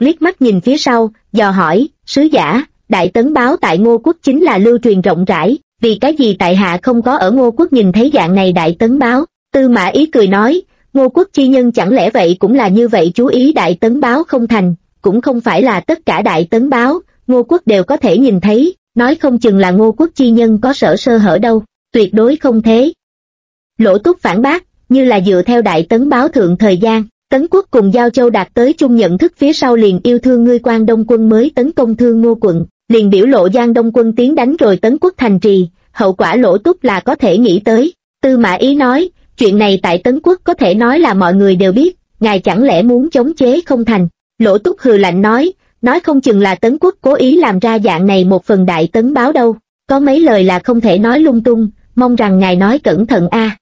liếc mắt nhìn phía sau, dò hỏi, sứ giả, đại tấn báo tại Ngô quốc chính là lưu truyền rộng rãi, vì cái gì tại hạ không có ở Ngô quốc nhìn thấy dạng này đại tấn báo? Tư Mã Ý cười nói, Ngô quốc chi nhân chẳng lẽ vậy cũng là như vậy chú ý đại tấn báo không thành, cũng không phải là tất cả đại tấn báo, Ngô quốc đều có thể nhìn thấy, nói không chừng là Ngô quốc chi nhân có sơ hở đâu, tuyệt đối không thế. Lỗ Túc phản bác, như là dựa theo đại tấn báo thượng thời gian, Tấn quốc cùng Giao Châu đạt tới chung nhận thức phía sau liền yêu thương ngươi Quan Đông quân mới tấn công Thương Ngô quận, liền biểu lộ Giang Đông quân tiến đánh rồi Tấn quốc thành trì, hậu quả Lỗ Túc là có thể nghĩ tới. Tư Mã Ý nói, chuyện này tại Tấn quốc có thể nói là mọi người đều biết, ngài chẳng lẽ muốn chống chế không thành? Lỗ Túc hừ lạnh nói không chừng là Tấn quốc cố ý làm ra dạng này một phần đại tấn báo đâu, có mấy lời là không thể nói lung tung, mong rằng ngài nói cẩn thận a.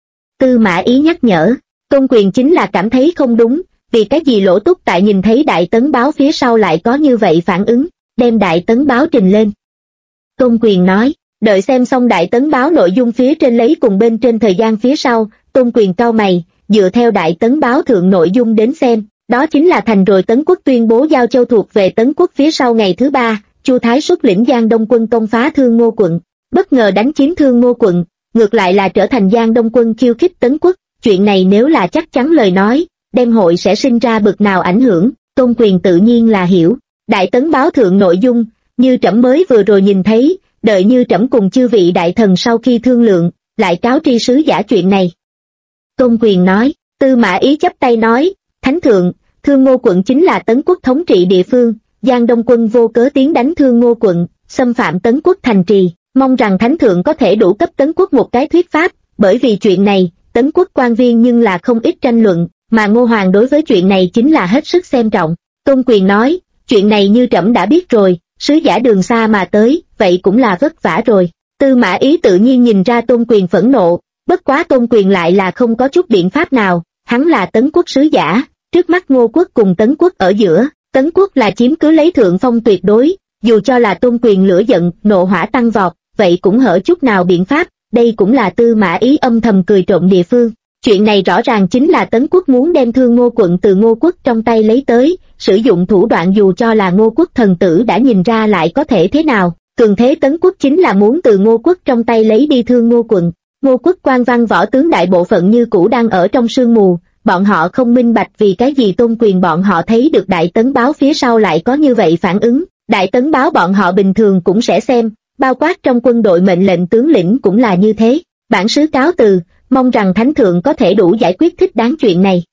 Tư Mã Ý nhắc nhở, Tôn Quyền chính là cảm thấy không đúng, vì cái gì Lỗ Túc tại nhìn thấy đại tấn báo phía sau lại có như vậy phản ứng, đem đại tấn báo trình lên. Tôn Quyền nói, đợi xem xong đại tấn báo nội dung phía trên lấy cùng bên trên thời gian phía sau, Tôn Quyền cau mày, dựa theo đại tấn báo thượng nội dung đến xem, đó chính là thành rồi Tấn quốc tuyên bố Giao Châu thuộc về Tấn quốc phía sau ngày thứ 3, Chu Thái xuất lĩnh Giang Đông quân công phá Thương Ngô quận, bất ngờ đánh chiếm Thương Ngô quận, ngược lại là trở thành Giang Đông quân khiêu khích Tấn quốc, chuyện này nếu là chắc chắn lời nói, đem hội sẽ sinh ra bực nào ảnh hưởng, Tôn Quyền tự nhiên là hiểu. Đại tấn báo thượng nội dung, như trẫm mới vừa rồi nhìn thấy, đợi như trẫm cùng chư vị đại thần sau khi thương lượng, lại cáo tri sứ giả chuyện này. Tôn Quyền nói, Tư Mã Ý chắp tay nói, Thánh thượng, Thương Ngô quận chính là Tấn quốc thống trị địa phương, Giang Đông quân vô cớ tiến đánh Thương Ngô quận, xâm phạm Tấn quốc thành trì, mong rằng Thánh thượng có thể đủ cấp Tấn quốc một cái thuyết pháp, bởi vì chuyện này, Tấn quốc quan viên nhưng là không ít tranh luận, mà Ngô Hoàng đối với chuyện này chính là hết sức xem trọng. Tôn Quyền nói, chuyện này như trẫm đã biết rồi, sứ giả đường xa mà tới, vậy cũng là vất vả rồi. Tư Mã Ý tự nhiên nhìn ra Tôn Quyền phẫn nộ, bất quá Tôn Quyền lại là không có chút biện pháp nào, hắn là Tấn quốc sứ giả, trước mắt Ngô quốc cùng Tấn quốc ở giữa, Tấn quốc là chiếm cứ lấy thượng phong tuyệt đối, dù cho là Tôn Quyền lửa giận, nộ hỏa tăng vọt, vậy cũng hở chút nào biện pháp, đây cũng là Tư Mã Ý âm thầm cười trộm địa phương. Chuyện này rõ ràng chính là Tấn quốc muốn đem Thương Ngô quận từ Ngô quốc trong tay lấy tới, sử dụng thủ đoạn dù cho là Ngô quốc thần tử đã nhìn ra lại có thể thế nào, cường thế Tấn quốc chính là muốn từ Ngô quốc trong tay lấy đi Thương Ngô quận. Ngô quốc quan văn võ tướng đại bộ phận như cũ đang ở trong sương mù, bọn họ không minh bạch vì cái gì Tôn Quyền bọn họ thấy được đại tấn báo phía sau lại có như vậy phản ứng. Đại tấn báo bọn họ bình thường cũng sẽ xem, bao quát trong quân đội mệnh lệnh tướng lĩnh cũng là như thế. Bản sứ cáo từ, mong rằng Thánh thượng có thể đủ giải quyết thích đáng chuyện này.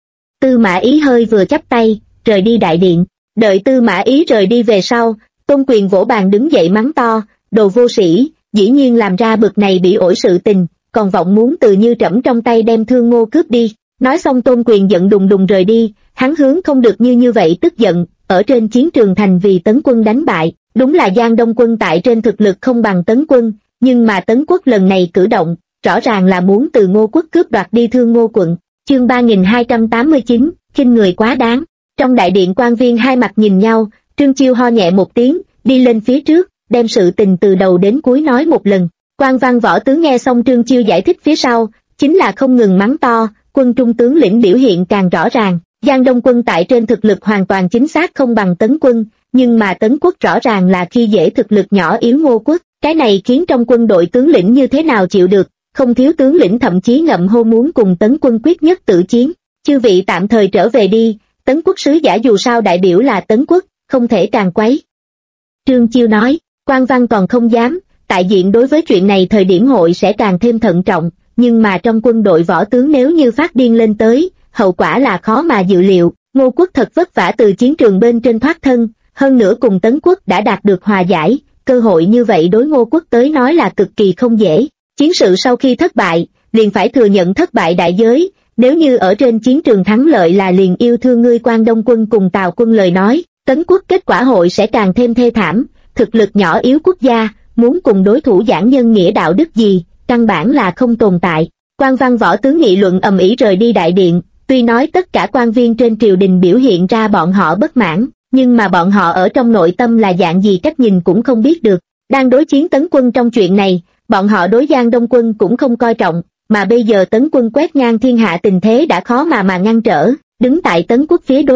Tư Mã Ý hơi vừa chắp tay, rời đi đại điện. Đợi Tư Mã Ý rời đi về sau, Tôn Quyền vỗ bàn đứng dậy mắng to, đồ vô sĩ, dĩ nhiên làm ra bực này bị ổi sự tình, còn vọng muốn từ như trẫm trong tay đem Thương Ngô cướp đi. Nói xong Tôn Quyền giận đùng đùng rời đi, hắn hướng không được như vậy tức giận, ở trên chiến trường thành vì Tấn quân đánh bại, đúng là Giang Đông quân tại trên thực lực không bằng Tấn quân, nhưng mà Tấn quốc lần này cử động, rõ ràng là muốn từ Ngô quốc cướp đoạt đi Thương Ngô quận. Chương 3289, khinh người quá đáng. Trong đại điện quan viên hai mặt nhìn nhau, Trương Chiêu ho nhẹ một tiếng, đi lên phía trước, đem sự tình từ đầu đến cuối nói một lần. Quan văn võ tướng nghe xong Trương Chiêu giải thích phía sau, chính là không ngừng mắng to, quân trung tướng lĩnh biểu hiện càng rõ ràng. Giang Đông quân tại trên thực lực hoàn toàn chính xác không bằng Tấn quân, nhưng mà Tấn quốc rõ ràng là khi dễ thực lực nhỏ yếu Ngô quốc, cái này khiến trong quân đội tướng lĩnh như thế nào chịu được, không thiếu tướng lĩnh thậm chí ngậm hô muốn cùng Tấn quân quyết nhất tử chiến. Chư vị tạm thời trở về đi, Tấn quốc sứ giả dù sao đại biểu là Tấn quốc, không thể càng quấy. Trương Chiêu nói, quan văn còn không dám, tại diện đối với chuyện này thời điểm hội sẽ càng thêm thận trọng, nhưng mà trong quân đội võ tướng nếu như phát điên lên tới, hậu quả là khó mà dự liệu. Ngô quốc thật vất vả từ chiến trường bên trên thoát thân, hơn nữa cùng Tấn quốc đã đạt được hòa giải, cơ hội như vậy đối Ngô quốc tới nói là cực kỳ không dễ. Chiến sự sau khi thất bại, liền phải thừa nhận thất bại đại giới, nếu như ở trên chiến trường thắng lợi là liền yêu thương ngươi Quan Đông quân cùng Tào quân lời nói, Tấn quốc kết quả hội sẽ càng thêm thê thảm, thực lực nhỏ yếu quốc gia, muốn cùng đối thủ giảng nhân nghĩa đạo đức gì, căn bản là không tồn tại. Quan văn võ tướng nghị luận ầm ĩ rời đi đại điện, tuy nói tất cả quan viên trên triều đình biểu hiện ra bọn họ bất mãn, nhưng mà bọn họ ở trong nội tâm là dạng gì cách nhìn cũng không biết được. Đang đối chiến Tấn quân trong chuyện này, bọn họ đối Giang Đông quân cũng không coi trọng, mà bây giờ Tấn quân quét ngang thiên hạ tình thế đã khó mà ngăn trở, đứng tại Tấn quốc phía đối lập,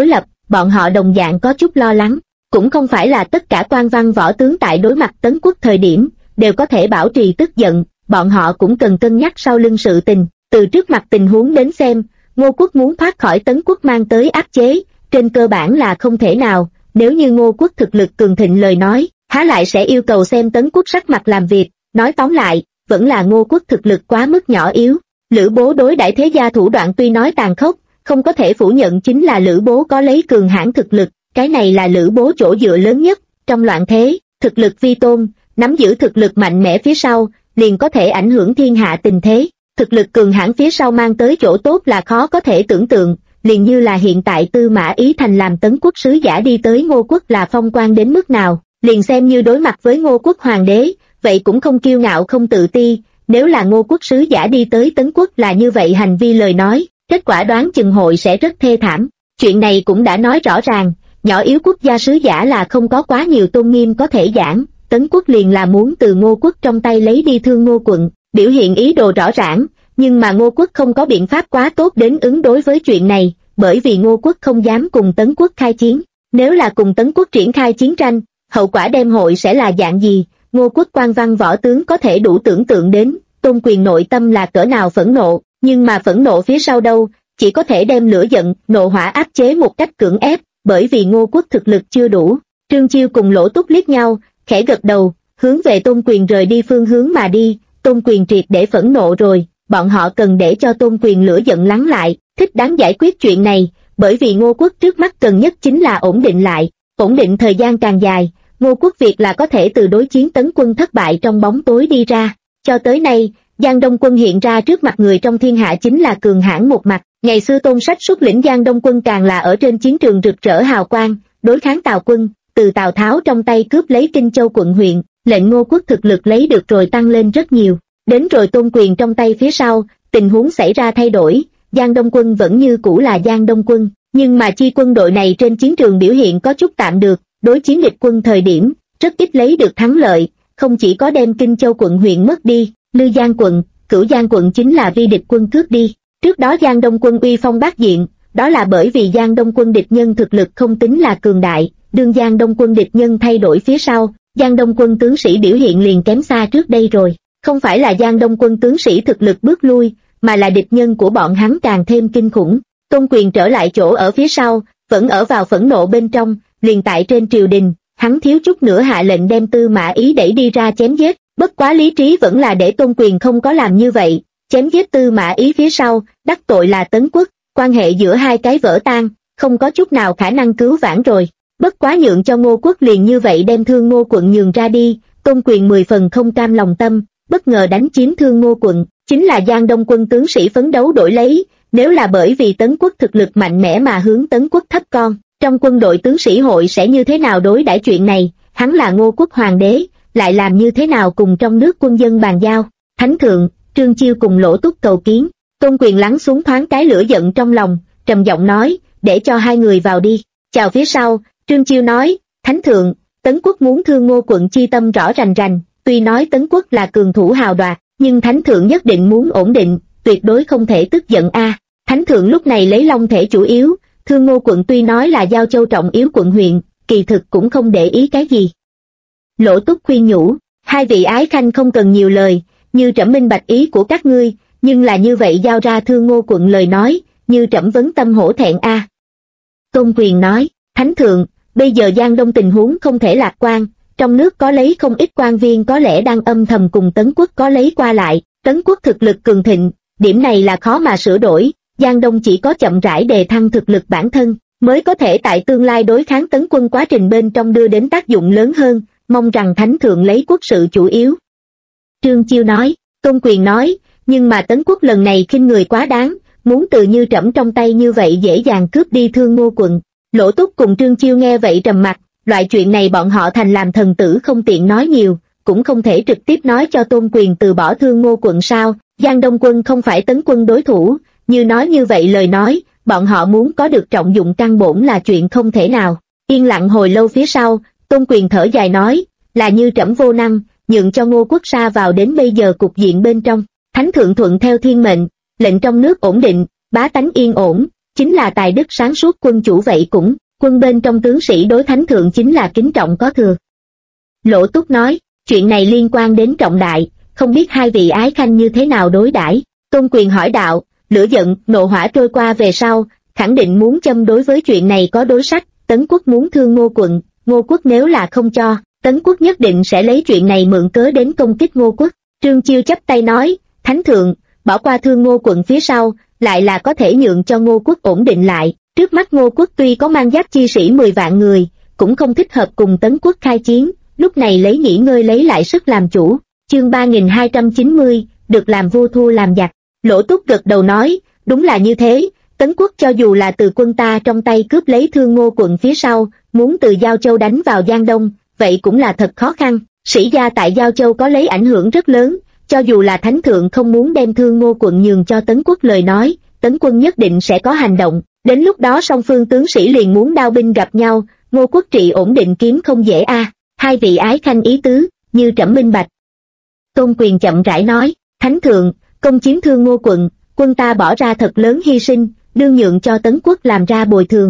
bọn họ đồng dạng có chút lo lắng. Cũng không phải là tất cả quan văn võ tướng tại đối mặt Tấn Quốc thời điểm, đều có thể bảo trì tức giận, bọn họ cũng cần cân nhắc sau lưng sự tình. Từ trước mặt tình huống đến xem, Ngô Quốc muốn thoát khỏi Tấn Quốc mang tới áp chế, trên cơ bản là không thể nào. Nếu như Ngô Quốc thực lực cường thịnh lời nói, há lại sẽ yêu cầu xem Tấn Quốc sắc mặt làm việc. Nói tóm lại, vẫn là Ngô Quốc thực lực quá mức nhỏ yếu. Lữ Bố đối đãi thế gia thủ đoạn tuy nói tàn khốc, không có thể phủ nhận chính là Lữ Bố có lấy cường hãn thực lực, cái này là Lữ Bố chỗ dựa lớn nhất. Trong loạn thế, thực lực vi tôn, nắm giữ thực lực mạnh mẽ phía sau, liền có thể ảnh hưởng thiên hạ tình thế. Thực lực cường hãn phía sau mang tới chỗ tốt là khó có thể tưởng tượng, liền như là hiện tại Tư Mã Ý thành làm Tấn Quốc sứ giả đi tới Ngô Quốc là phong quan đến mức nào, liền xem như đối mặt với Ngô Quốc hoàng đế, vậy cũng không kiêu ngạo không tự ti. Nếu là Ngô Quốc sứ giả đi tới Tấn Quốc là như vậy hành vi lời nói, kết quả đoán chừng hội sẽ rất thê thảm. Chuyện này cũng đã nói rõ ràng, nhỏ yếu quốc gia sứ giả là không có quá nhiều tôn nghiêm có thể giảng, Tấn Quốc liền là muốn từ Ngô Quốc trong tay lấy đi Thương Ngô quận, biểu hiện ý đồ rõ ràng, nhưng mà Ngô Quốc không có biện pháp quá tốt đến ứng đối với chuyện này, bởi vì Ngô Quốc không dám cùng Tấn Quốc khai chiến. Nếu là cùng Tấn Quốc triển khai chiến tranh, hậu quả đem hội sẽ là dạng gì? Ngô Quốc quan văn võ tướng có thể đủ tưởng tượng đến, Tôn Quyền nội tâm là cỡ nào phẫn nộ, nhưng mà phẫn nộ phía sau đâu, chỉ có thể đem lửa giận, nộ hỏa áp chế một cách cưỡng ép, bởi vì Ngô Quốc thực lực chưa đủ. Trương Chiêu cùng Lỗ Túc liếc nhau, khẽ gật đầu, hướng về Tôn Quyền rời đi phương hướng mà đi. Tôn Quyền triệt để phẫn nộ rồi, bọn họ cần để cho Tôn Quyền lửa giận lắng lại, thích đáng giải quyết chuyện này, bởi vì Ngô Quốc trước mắt cần nhất chính là ổn định lại, ổn định thời gian càng dài, Ngô Quốc việc là có thể từ đối chiến Tấn quân thất bại trong bóng tối đi ra. Cho tới nay, Giang Đông quân hiện ra trước mặt người trong thiên hạ chính là cường hãn một mặt, ngày xưa Tôn Sách xuất lĩnh Giang Đông quân càng là ở trên chiến trường rực rỡ hào quang, đối kháng Tào quân, từ Tào Tháo trong tay cướp lấy Kinh Châu quận huyện, lệnh Ngô Quốc thực lực lấy được rồi tăng lên rất nhiều. Đến rồi Tôn Quyền trong tay phía sau, tình huống xảy ra thay đổi, Giang Đông quân vẫn như cũ là Giang Đông quân, nhưng mà chi quân đội này trên chiến trường biểu hiện có chút tạm được, đối chiến địch quân thời điểm, rất ít lấy được thắng lợi, không chỉ có đem Kinh Châu quận huyện mất đi, Lư Giang quận, Cửu Giang quận chính là vi địch quân cướp đi. Trước đó Giang Đông quân uy phong bát diện, đó là bởi vì Giang Đông quân địch nhân thực lực không tính là cường đại, đương Giang Đông quân địch nhân thay đổi phía sau, Giang Đông quân tướng sĩ biểu hiện liền kém xa trước đây rồi. Không phải là Giang Đông quân tướng sĩ thực lực bước lui, mà là địch nhân của bọn hắn càng thêm kinh khủng. Tôn Quyền trở lại chỗ ở phía sau, vẫn ở vào phẫn nộ bên trong, liền tại trên triều đình, hắn thiếu chút nữa hạ lệnh đem Tư Mã Ý đẩy đi ra chém giết, bất quá lý trí vẫn là để Tôn Quyền không có làm như vậy, chém giết Tư Mã Ý phía sau, đắc tội là Tấn Quốc, quan hệ giữa hai cái vỡ tan, không có chút nào khả năng cứu vãn rồi. Bất quá nhượng cho Ngô Quốc liền như vậy đem Thương Ngô quận nhường ra đi, Tôn Quyền 10 phần không cam lòng tâm, bất ngờ đánh chiếm Thương Ngô quận, chính là Giang Đông quân tướng sĩ phấn đấu đổi lấy, nếu là bởi vì Tấn Quốc thực lực mạnh mẽ mà hướng Tấn Quốc thấp con, trong quân đội tướng sĩ hội sẽ như thế nào đối đãi chuyện này, hắn là Ngô Quốc hoàng đế, lại làm như thế nào cùng trong nước quân dân bàn giao. Thánh thượng, Trương Chiêu cùng Lỗ Túc cầu kiến. Tôn Quyền lắng xuống thoáng cái lửa giận trong lòng, trầm giọng nói, để cho hai người vào đi. Chào phía sau, Trương Chiêu nói, Thánh thượng, Tấn Quốc muốn Thương Ngô quận chi tâm rõ rành rành, tuy nói Tấn Quốc là cường thủ hào đoạt, nhưng Thánh thượng nhất định muốn ổn định, tuyệt đối không thể tức giận a. Thánh thượng lúc này lấy Long thể chủ yếu, Thương Ngô quận tuy nói là giao châu trọng yếu quận huyện, kỳ thực cũng không để ý cái gì. Lỗ Túc khuyên nhủ, hai vị ái khanh không cần nhiều lời, như trẫm minh bạch ý của các ngươi, nhưng là như vậy giao ra Thương Ngô quận lời nói, như trẫm vấn tâm hổ thẹn a. Tôn Quyền nói, Thánh thượng, bây giờ Giang Đông tình huống không thể lạc quan, trong nước có lấy không ít quan viên có lẽ đang âm thầm cùng Tấn Quốc có lấy qua lại, Tấn Quốc thực lực cường thịnh, điểm này là khó mà sửa đổi, Giang Đông chỉ có chậm rãi đề thăng thực lực bản thân, mới có thể tại tương lai đối kháng Tấn quân quá trình bên trong đưa đến tác dụng lớn hơn, mong rằng Thánh thượng lấy quốc sự chủ yếu. Trương Chiêu nói, Tôn Quyền nói, nhưng mà Tấn Quốc lần này khinh người quá đáng, muốn từ như trẫm trong tay như vậy dễ dàng cướp đi Thương Ngô quận. Lỗ Túc cùng Trương Chiêu nghe vậy trầm mặt, loại chuyện này bọn họ thành làm thần tử không tiện nói nhiều, cũng không thể trực tiếp nói cho Tôn Quyền từ bỏ Thương Ngô quận sao, Giang Đông quân không phải Tấn quân đối thủ, như nói như vậy lời nói, bọn họ muốn có được trọng dụng căn bổn là chuyện không thể nào. Yên lặng hồi lâu phía sau, Tôn Quyền thở dài nói, là như trẫm vô năng, nhượng cho Ngô Quốc sa vào đến bây giờ cục diện bên trong, Thánh thượng thuận theo thiên mệnh, lệnh trong nước ổn định, bá tánh yên ổn, chính là tài đức sáng suốt quân chủ vậy cũng Quân bên trong tướng sĩ đối thánh thượng chính là kính trọng có thừa. Lỗ Túc nói, chuyện này liên quan đến trọng đại, không biết hai vị ái khanh như thế nào đối đãi. Tôn Quyền hỏi đạo, lửa giận, nộ hỏa trôi qua về sau, khẳng định muốn châm đối với chuyện này có đối sách. Tấn Quốc muốn thương Ngô quận, Ngô Quốc nếu là không cho, Tấn Quốc nhất định sẽ lấy chuyện này mượn cớ đến công kích Ngô Quốc. Trương Chiêu chắp tay nói, thánh thượng, bỏ qua thương Ngô quận phía sau, lại là có thể nhượng cho Ngô Quốc ổn định lại. Trước mắt Ngô Quốc tuy có mang giáp chi sĩ 10 vạn người, cũng không thích hợp cùng Tấn Quốc khai chiến, lúc này lấy nghỉ ngơi lấy lại sức làm chủ. Chương 3290, được làm vua thua làm giặc. Lỗ Túc gật đầu nói, đúng là như thế, Tấn Quốc cho dù là từ quân ta trong tay cướp lấy thương Ngô quận phía sau, muốn từ Giao Châu đánh vào Giang Đông, vậy cũng là thật khó khăn. Sĩ gia tại Giao Châu có lấy ảnh hưởng rất lớn, cho dù là thánh thượng không muốn đem thương Ngô quận nhường cho Tấn Quốc lời nói, Tấn quân nhất định sẽ có hành động. Đến lúc đó song phương tướng sĩ liền muốn đao binh gặp nhau, Ngô Quốc trị ổn định kiếm không dễ a. Hai vị ái khanh ý tứ, như trẫm minh bạch. Tôn Quyền chậm rãi nói, thánh thượng, công chiếm thương Ngô quận, quân ta bỏ ra thật lớn hy sinh, đương nhượng cho Tấn Quốc làm ra bồi thường.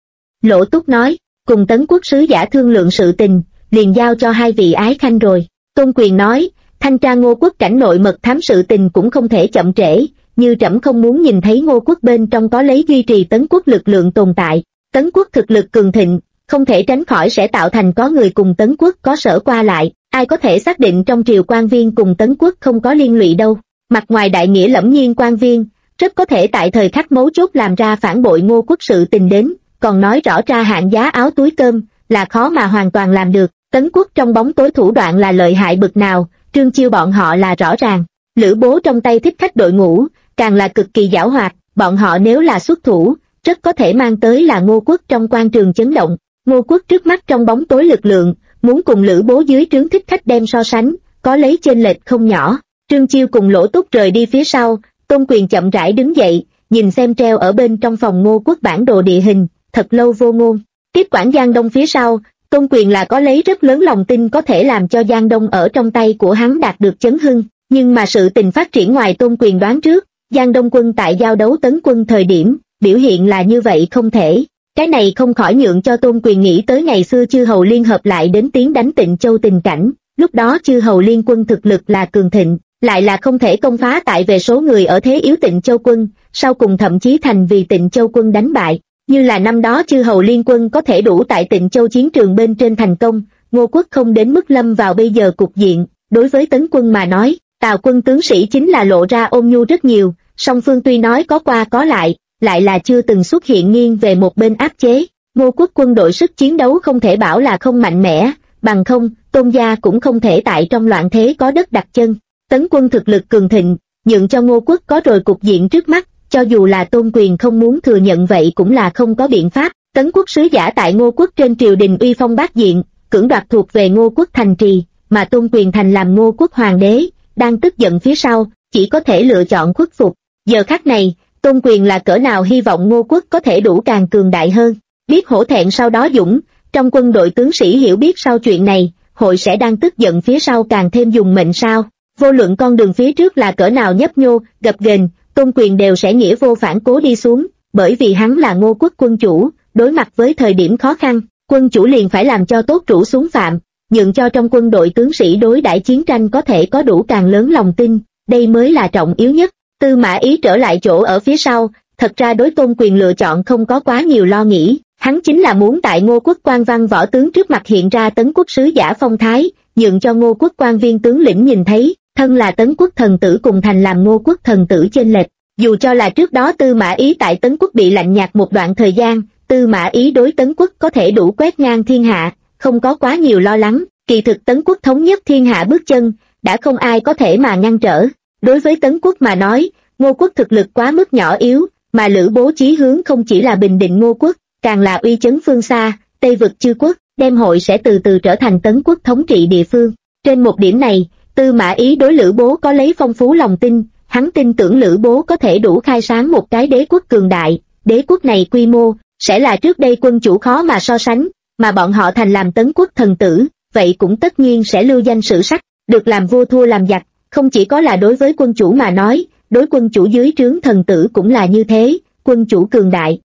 Lỗ Túc nói, cùng Tấn Quốc sứ giả thương lượng sự tình, liền giao cho hai vị ái khanh rồi. Tôn Quyền nói, thanh tra Ngô Quốc cảnh nội mật thám sự tình cũng không thể chậm trễ, như trẫm không muốn nhìn thấy Ngô Quốc bên trong có lấy duy trì Tấn Quốc lực lượng tồn tại. Tấn Quốc thực lực cường thịnh, không thể tránh khỏi sẽ tạo thành có người cùng Tấn Quốc có sở qua lại, ai có thể xác định trong triều quan viên cùng Tấn Quốc không có liên lụy đâu. Mặt ngoài đại nghĩa lẫm nhiên quan viên, rất có thể tại thời khắc mấu chốt làm ra phản bội Ngô Quốc sự tình đến, còn nói rõ ra hạn giá áo túi cơm, là khó mà hoàn toàn làm được. Tấn Quốc trong bóng tối thủ đoạn là lợi hại bực nào, Trương Chiêu bọn họ là rõ ràng. Lữ Bố trong tay thích khách đội ngũ, càng là cực kỳ giảo hoạt, bọn họ nếu là xuất thủ, rất có thể mang tới là Ngô Quốc trong quan trường chấn động. Ngô Quốc trước mắt trong bóng tối lực lượng, muốn cùng Lữ Bố dưới trướng thích khách đem so sánh, có lấy chênh lệch không nhỏ. Trương Chiêu cùng Lỗ Túc rời đi phía sau, Tôn Quyền chậm rãi đứng dậy, nhìn xem treo ở bên trong phòng Ngô Quốc bản đồ địa hình, thật lâu vô ngôn. Tiếp quản Giang Đông phía sau, Tôn Quyền là có lấy rất lớn lòng tin có thể làm cho Giang Đông ở trong tay của hắn đạt được chấn hưng, nhưng mà sự tình phát triển ngoài Tôn Quyền đoán trước, Giang Đông quân tại giao đấu Tấn quân thời điểm, biểu hiện là như vậy không thể. Cái này không khỏi nhượng cho Tôn Quyền nghĩ tới ngày xưa chư hầu liên hợp lại đến tiến đánh Tịnh Châu tình cảnh, lúc đó chư hầu liên quân thực lực là cường thịnh, lại là không thể công phá tại về số người ở thế yếu Tịnh Châu quân, sau cùng thậm chí thành vì Tịnh Châu quân đánh bại. Như là năm đó chư hầu liên quân có thể đủ tại Tịnh Châu chiến trường bên trên thành công, Ngô Quốc không đến mức lâm vào bây giờ cục diện. Đối với Tấn quân mà nói, Tào quân tướng sĩ chính là lộ ra ôn nhu rất nhiều, song phương tuy nói có qua có lại là chưa từng xuất hiện nghiêng về một bên áp chế. Ngô Quốc quân đội sức chiến đấu không thể bảo là không mạnh mẽ, bằng không, Tôn gia cũng không thể tại trong loạn thế có đất đặt chân. Tấn quân thực lực cường thịnh, nhượng cho Ngô Quốc có rồi cục diện trước mắt, cho dù là Tôn Quyền không muốn thừa nhận vậy cũng là không có biện pháp. Tấn Quốc sứ giả tại Ngô Quốc trên triều đình uy phong bát diện, cưỡng đoạt thuộc về Ngô Quốc thành trì, mà Tôn Quyền thành làm Ngô Quốc hoàng đế, đang tức giận phía sau, chỉ có thể lựa chọn khuất phục. Giờ khắc này, Tôn Quyền là cỡ nào hy vọng Ngô Quốc có thể đủ càng cường đại hơn. Biết hổ thẹn sau đó dũng, trong quân đội tướng sĩ hiểu biết sau chuyện này, hội sẽ đang tức giận phía sau càng thêm dùng mệnh sao. Vô luận con đường phía trước là cỡ nào nhấp nhô, gập ghềnh, Tôn Quyền đều sẽ nghĩa vô phản cố đi xuống, bởi vì hắn là Ngô Quốc quân chủ, đối mặt với thời điểm khó khăn, quân chủ liền phải làm cho tốt rủ xuống phạm, nhượng cho trong quân đội tướng sĩ đối đãi chiến tranh có thể có đủ càng lớn lòng tin, đây mới là trọng yếu nhất. Tư Mã Ý trở lại chỗ ở phía sau, thật ra đối Tôn Quyền lựa chọn không có quá nhiều lo nghĩ, hắn chính là muốn tại Ngô Quốc quan văn võ tướng trước mặt hiện ra Tấn Quốc sứ giả phong thái, nhượng cho Ngô Quốc quan viên tướng lĩnh nhìn thấy, thân là Tấn Quốc thần tử cùng thành làm Ngô Quốc thần tử chênh lệch. Dù cho là trước đó Tư Mã Ý tại Tấn Quốc bị lạnh nhạt một đoạn thời gian, Tư Mã Ý đối Tấn Quốc có thể đủ quét ngang thiên hạ, không có quá nhiều lo lắng, kỳ thực Tấn Quốc thống nhất thiên hạ bước chân, đã không ai có thể mà ngăn trở. Đối với Tấn Quốc mà nói, Ngô Quốc thực lực quá mức nhỏ yếu, mà Lữ Bố chí hướng không chỉ là bình định Ngô Quốc, càng là uy chấn phương xa, Tây vực chư quốc, đem hội sẽ từ từ trở thành Tấn Quốc thống trị địa phương. Trên một điểm này, Tư Mã Ý đối Lữ Bố có lấy phong phú lòng tin, hắn tin tưởng Lữ Bố có thể đủ khai sáng một cái đế quốc cường đại, đế quốc này quy mô, sẽ là trước đây quân chủ khó mà so sánh, mà bọn họ thành làm Tấn Quốc thần tử, vậy cũng tất nhiên sẽ lưu danh sử sách, được làm vua thua làm giặc, không chỉ có là đối với quân chủ mà nói, đối quân chủ dưới trướng thần tử cũng là như thế, quân chủ cường đại,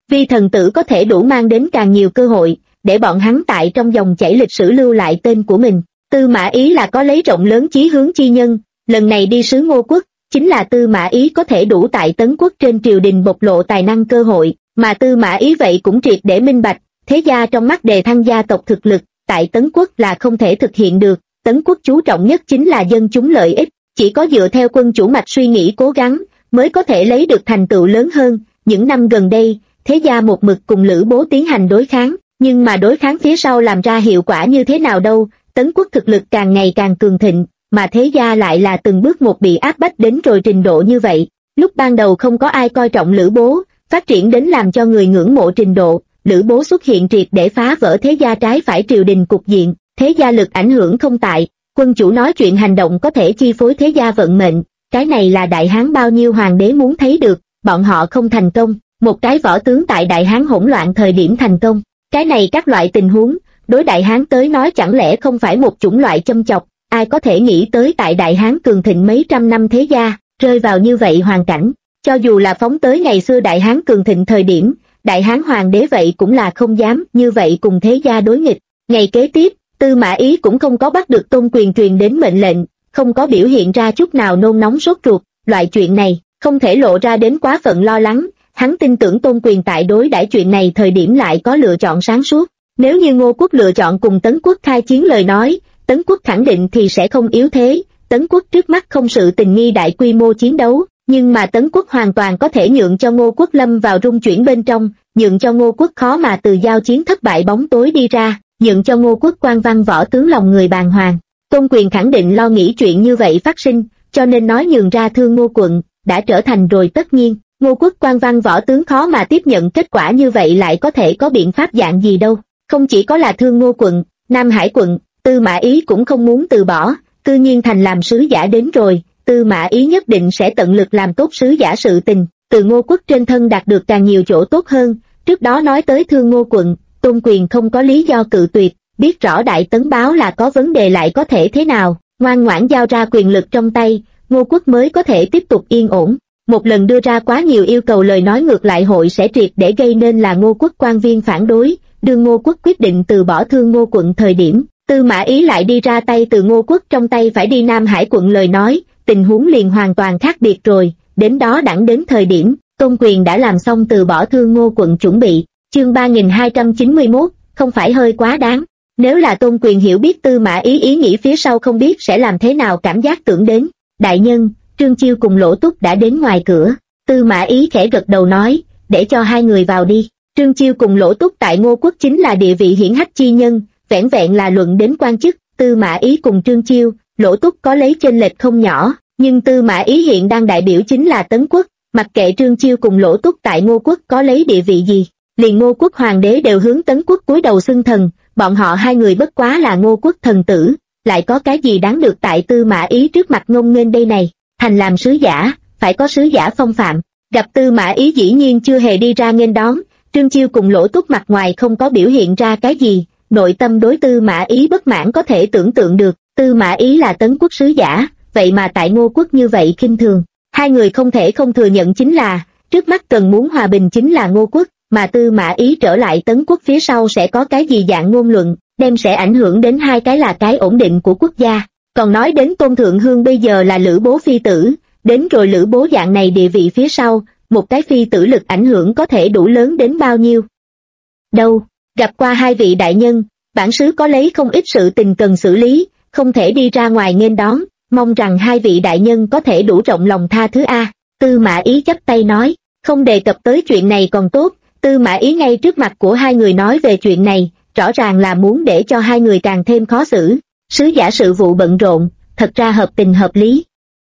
Vi thần tử có thể đủ mang đến càng nhiều cơ hội, để bọn hắn tại trong dòng chảy lịch sử lưu lại tên của mình. Tư Mã Ý là có lấy rộng lớn chí hướng chi nhân, lần này đi sứ Ngô quốc, chính là Tư Mã Ý có thể đủ tại Tấn quốc trên triều đình bộc lộ tài năng cơ hội, mà Tư Mã Ý vậy cũng triệt để minh bạch, thế gia trong mắt đề thăng gia tộc thực lực, tại Tấn quốc là không thể thực hiện được, Tấn quốc chú trọng nhất chính là dân chúng lợi ích, chỉ có dựa theo quân chủ mạch suy nghĩ cố gắng, mới có thể lấy được thành tựu lớn hơn. Những năm gần đây, thế gia một mực cùng Lữ Bố tiến hành đối kháng, nhưng mà đối kháng phía sau làm ra hiệu quả như thế nào đâu, Tấn quốc thực lực càng ngày càng cường thịnh, mà thế gia lại là từng bước một bị áp bách đến rồi trình độ như vậy. Lúc ban đầu không có ai coi trọng Lữ Bố, phát triển đến làm cho người ngưỡng mộ trình độ, Lữ Bố xuất hiện triệt để phá vỡ thế gia trái phải triều đình cục diện, thế gia lực ảnh hưởng không tại, quân chủ nói chuyện hành động có thể chi phối thế gia vận mệnh, cái này là Đại Hán bao nhiêu hoàng đế muốn thấy được, bọn họ không thành công, một cái võ tướng tại Đại Hán hỗn loạn thời điểm thành công, cái này các loại tình huống, đối Đại Hán tới nói chẳng lẽ không phải một chủng loại châm chọc, ai có thể nghĩ tới tại Đại Hán cường thịnh mấy trăm năm thế gia, rơi vào như vậy hoàn cảnh, cho dù là phóng tới ngày xưa Đại Hán cường thịnh thời điểm, Đại Hán hoàng đế vậy cũng là không dám như vậy cùng thế gia đối nghịch. Ngày kế tiếp, Tư Mã Ý cũng không có bắt được Tôn Quyền truyền đến mệnh lệnh, không có biểu hiện ra chút nào nôn nóng sốt ruột, loại chuyện này, không thể lộ ra đến quá phận lo lắng, hắn tin tưởng Tôn Quyền tại đối đãi chuyện này thời điểm lại có lựa chọn sáng suốt. Nếu như Ngô quốc lựa chọn cùng Tấn quốc khai chiến lời nói, Tấn quốc khẳng định thì sẽ không yếu thế, Tấn quốc trước mắt không sự tình nghi đại quy mô chiến đấu, nhưng mà Tấn quốc hoàn toàn có thể nhượng cho Ngô quốc lâm vào rung chuyển bên trong, nhượng cho Ngô quốc khó mà từ giao chiến thất bại bóng tối đi ra, nhượng cho Ngô quốc quan văn võ tướng lòng người bàng hoàng. Tôn Quyền khẳng định lo nghĩ chuyện như vậy phát sinh, cho nên nói nhường ra Thương Ngô quận, đã trở thành rồi tất nhiên. Ngô quốc quan văn võ tướng khó mà tiếp nhận kết quả như vậy lại có thể có biện pháp dạng gì đâu. Không chỉ có là Thương Ngô quận, Nam Hải quận, Tư Mã Ý cũng không muốn từ bỏ, cư nhiên thành làm sứ giả đến rồi, Tư Mã Ý nhất định sẽ tận lực làm tốt sứ giả sự tình, từ Ngô quốc trên thân đạt được càng nhiều chỗ tốt hơn. Trước đó nói tới Thương Ngô quận, Tôn Quyền không có lý do cự tuyệt, biết rõ Đại Tấn báo là có vấn đề lại có thể thế nào, ngoan ngoãn giao ra quyền lực trong tay, Ngô quốc mới có thể tiếp tục yên ổn. Một lần đưa ra quá nhiều yêu cầu lời nói ngược lại hội sẽ triệt để gây nên là Ngô quốc quan viên phản đối, đương Ngô quốc quyết định từ bỏ Thương Ngô quận thời điểm, Tư Mã Ý lại đi ra tay từ Ngô quốc trong tay phải đi Nam Hải quận lời nói, tình huống liền hoàn toàn khác biệt rồi, đến đó đẳng đến thời điểm, Tôn Quyền đã làm xong từ bỏ Thương Ngô quận chuẩn bị. Chương 3291, không phải hơi quá đáng. Nếu là Tôn Quyền hiểu biết Tư Mã Ý ý nghĩ phía sau không biết sẽ làm thế nào cảm giác tưởng đến. Đại nhân, Trương Chiêu cùng Lỗ Túc đã đến ngoài cửa. Tư Mã Ý khẽ gật đầu nói, để cho hai người vào đi. Trương Chiêu cùng Lỗ Túc tại Ngô quốc chính là địa vị hiển hách chi nhân, vẻn vẹn là luận đến quan chức. Tư Mã Ý cùng Trương Chiêu, Lỗ Túc có lấy chênh lệch không nhỏ, nhưng Tư Mã Ý hiện đang đại biểu chính là Tấn quốc, mặc kệ Trương Chiêu cùng Lỗ Túc tại Ngô quốc có lấy địa vị gì. Liền Ngô quốc hoàng đế đều hướng Tấn quốc cúi đầu xưng thần, bọn họ hai người bất quá là Ngô quốc thần tử, lại có cái gì đáng được tại Tư Mã Ý trước mặt ngông nghênh đây này, thành làm sứ giả, phải có sứ giả phong phạm. Gặp Tư Mã Ý dĩ nhiên chưa hề đi ra nghênh đón, Trương Chiêu cùng Lỗ Túc mặt ngoài không có biểu hiện ra cái gì, nội tâm đối Tư Mã Ý bất mãn có thể tưởng tượng được, Tư Mã Ý là Tấn quốc sứ giả, vậy mà tại Ngô quốc như vậy khinh thường. Hai người không thể không thừa nhận chính là, trước mắt cần muốn hòa bình chính là Ngô quốc, mà Tư Mã Ý trở lại Tấn quốc phía sau sẽ có cái gì dạng ngôn luận, đem sẽ ảnh hưởng đến hai cái là cái ổn định của quốc gia. Còn nói đến Tôn Thượng Hương bây giờ là Lữ Bố phi tử, đến rồi Lữ Bố dạng này địa vị phía sau, một cái phi tử lực ảnh hưởng có thể đủ lớn đến bao nhiêu. Đâu, gặp qua hai vị đại nhân, bản sứ có lấy không ít sự tình cần xử lý, không thể đi ra ngoài nghênh đón, mong rằng hai vị đại nhân có thể đủ rộng lòng tha thứ a. Tư Mã Ý chắp tay nói, không đề cập tới chuyện này còn tốt. Tư Mã Ý ngay trước mặt của hai người nói về chuyện này, rõ ràng là muốn để cho hai người càng thêm khó xử. Sứ giả sự vụ bận rộn, thật ra hợp tình hợp lý.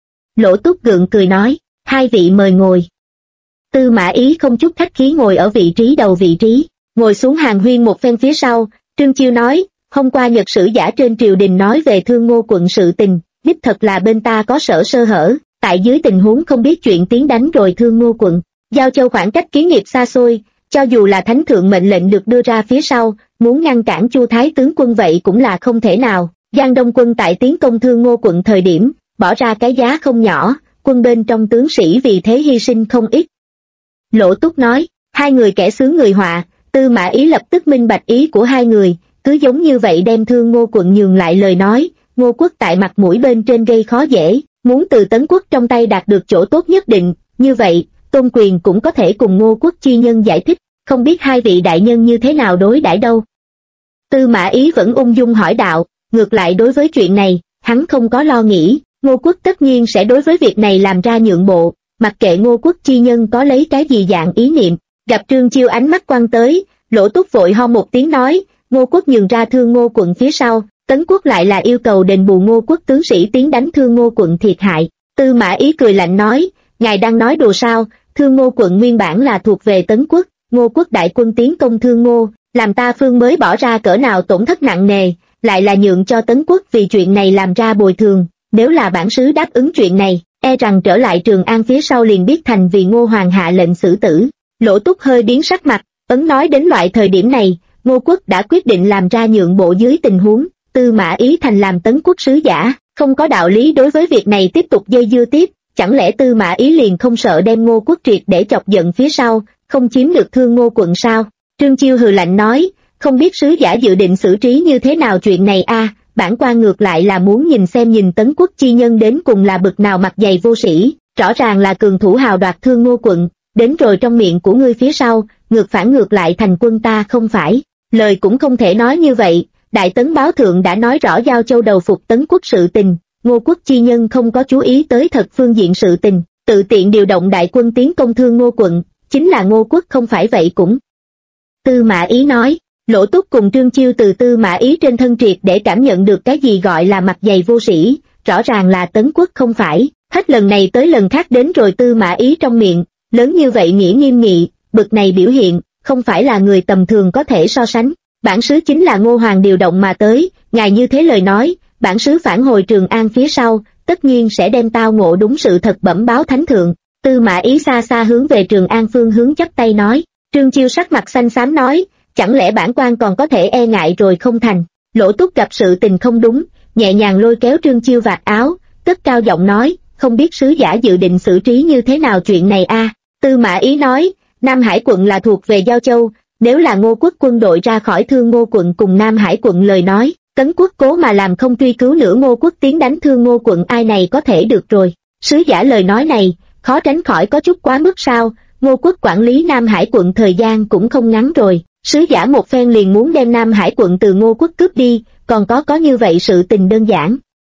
Lỗ Túc gượng cười nói, hai vị mời ngồi. Tư Mã Ý không chút khách khí ngồi ở vị trí đầu vị trí, ngồi xuống hàng huyên một phen phía sau. Trương Chiêu nói, hôm qua nhật sử giả trên triều đình nói về Thương Ngô quận sự tình, đích thật là bên ta có sơ hở, tại dưới tình huống không biết chuyện tiến đánh rồi Thương Ngô quận. Giao Châu khoảng cách kiến nghiệp xa xôi, cho dù là thánh thượng mệnh lệnh được đưa ra phía sau, muốn ngăn cản Chu Thái tướng quân vậy cũng là không thể nào. Giang Đông quân tại tiến công Thương Ngô quận thời điểm, bỏ ra cái giá không nhỏ, quân bên trong tướng sĩ vì thế hy sinh không ít. Lỗ Túc nói, Hai người kẻ sướng người họa, Tư Mã Ý lập tức minh bạch ý của hai người, cứ giống như vậy đem Thương Ngô quận nhường lại lời nói. Ngô quốc tại mặt mũi bên trên gây khó dễ, muốn từ Tấn quốc trong tay đạt được chỗ tốt nhất định, như vậy, Tôn Quyền cũng có thể cùng Ngô quốc chi nhân giải thích, không biết hai vị đại nhân như thế nào đối đãi đâu. Tư Mã Ý vẫn ung dung hỏi đạo, ngược lại đối với chuyện này, hắn không có lo nghĩ, Ngô quốc tất nhiên sẽ đối với việc này làm ra nhượng bộ, mặc kệ Ngô quốc chi nhân có lấy cái gì dạng ý niệm. Gặp Trương Chiêu ánh mắt quăng tới, Lỗ Túc vội ho một tiếng nói, Ngô quốc nhường ra Thương Ngô quận phía sau, Tấn quốc lại là yêu cầu đền bù Ngô quốc tướng sĩ tiến đánh Thương Ngô quận thiệt hại. Tư Mã Ý cười lạnh nói, ngài đang nói đùa sao? Thương Ngô quận nguyên bản là thuộc về Tấn quốc, Ngô quốc đại quân tiến công Thương Ngô, làm ta Phương mới bỏ ra cỡ nào tổn thất nặng nề, lại là nhượng cho Tấn quốc vì chuyện này làm ra bồi thường. Nếu là bản xứ đáp ứng chuyện này, e rằng trở lại Trường An phía sau liền biết thành vì Ngô hoàng hạ lệnh xử tử. Lỗ Túc hơi biến sắc mặt, ấn nói đến loại thời điểm này, Ngô quốc đã quyết định làm ra nhượng bộ dưới tình huống, Tư Mã Ý thành làm Tấn quốc sứ giả, không có đạo lý đối với việc này tiếp tục dây dưa tiếp, chẳng lẽ Tư Mã Ý liền không sợ đem Ngô quốc triệt để chọc giận phía sau, không chiếm được Thương Ngô quận sao? Trương Chiêu hừ lạnh nói, không biết sứ giả dự định xử trí như thế nào chuyện này a? Bản quan ngược lại là muốn nhìn Tấn quốc chi nhân đến cùng là bực nào mặt dày vô sĩ, rõ ràng là cường thủ hào đoạt Thương Ngô quận, đến rồi trong miệng của ngươi phía sau, ngược lại thành quân ta không phải. Lời cũng không thể nói như vậy, Đại Tấn báo thượng đã nói rõ Giao Châu đầu phục Tấn quốc sự tình, Ngô quốc chi nhân không có chú ý tới thật phương diện sự tình, tự tiện điều động đại quân tiến công Thương Ngô quận, chính là Ngô quốc không phải vậy cũng. Tư Mã Ý nói, Lỗ Túc cùng Trương Chiêu từ Tư Mã Ý trên thân triệt để cảm nhận được cái gì gọi là mặt dày vô sĩ, rõ ràng là Tấn quốc không phải, hết lần này tới lần khác đến rồi Tư Mã Ý trong miệng, lớn như vậy nghĩa nghiêm nghị, bực này biểu hiện, không phải là người tầm thường có thể so sánh. Bản xứ chính là Ngô hoàng điều động mà tới, ngài như thế lời nói, bản xứ phản hồi Trường An phía sau, tất nhiên sẽ đem tao ngộ đúng sự thật bẩm báo thánh thượng. Tư Mã Ý xa xa hướng về Trường An phương hướng chắp tay nói. Trương Chiêu sắc mặt xanh xám nói, chẳng lẽ bản quan còn có thể e ngại rồi không thành? Lỗ Túc gặp sự tình không đúng, nhẹ nhàng lôi kéo Trương Chiêu vạt áo, cất cao giọng nói, không biết sứ giả dự định xử trí như thế nào chuyện này a? Tư Mã Ý nói, Nam Hải quận là thuộc về Giao Châu, nếu là Ngô quốc quân đội ra khỏi Thương Ngô quận cùng Nam Hải quận lời nói, Tấn quốc cố mà làm không truy cứu nữa Ngô quốc tiến đánh Thương Ngô quận ai này có thể được rồi. Sứ giả lời nói này, khó tránh khỏi có chút quá mức sao, Ngô quốc quản lý Nam Hải quận thời gian cũng không ngắn rồi, sứ giả một phen liền muốn đem Nam Hải quận từ Ngô quốc cướp đi, còn có như vậy sự tình đơn giản.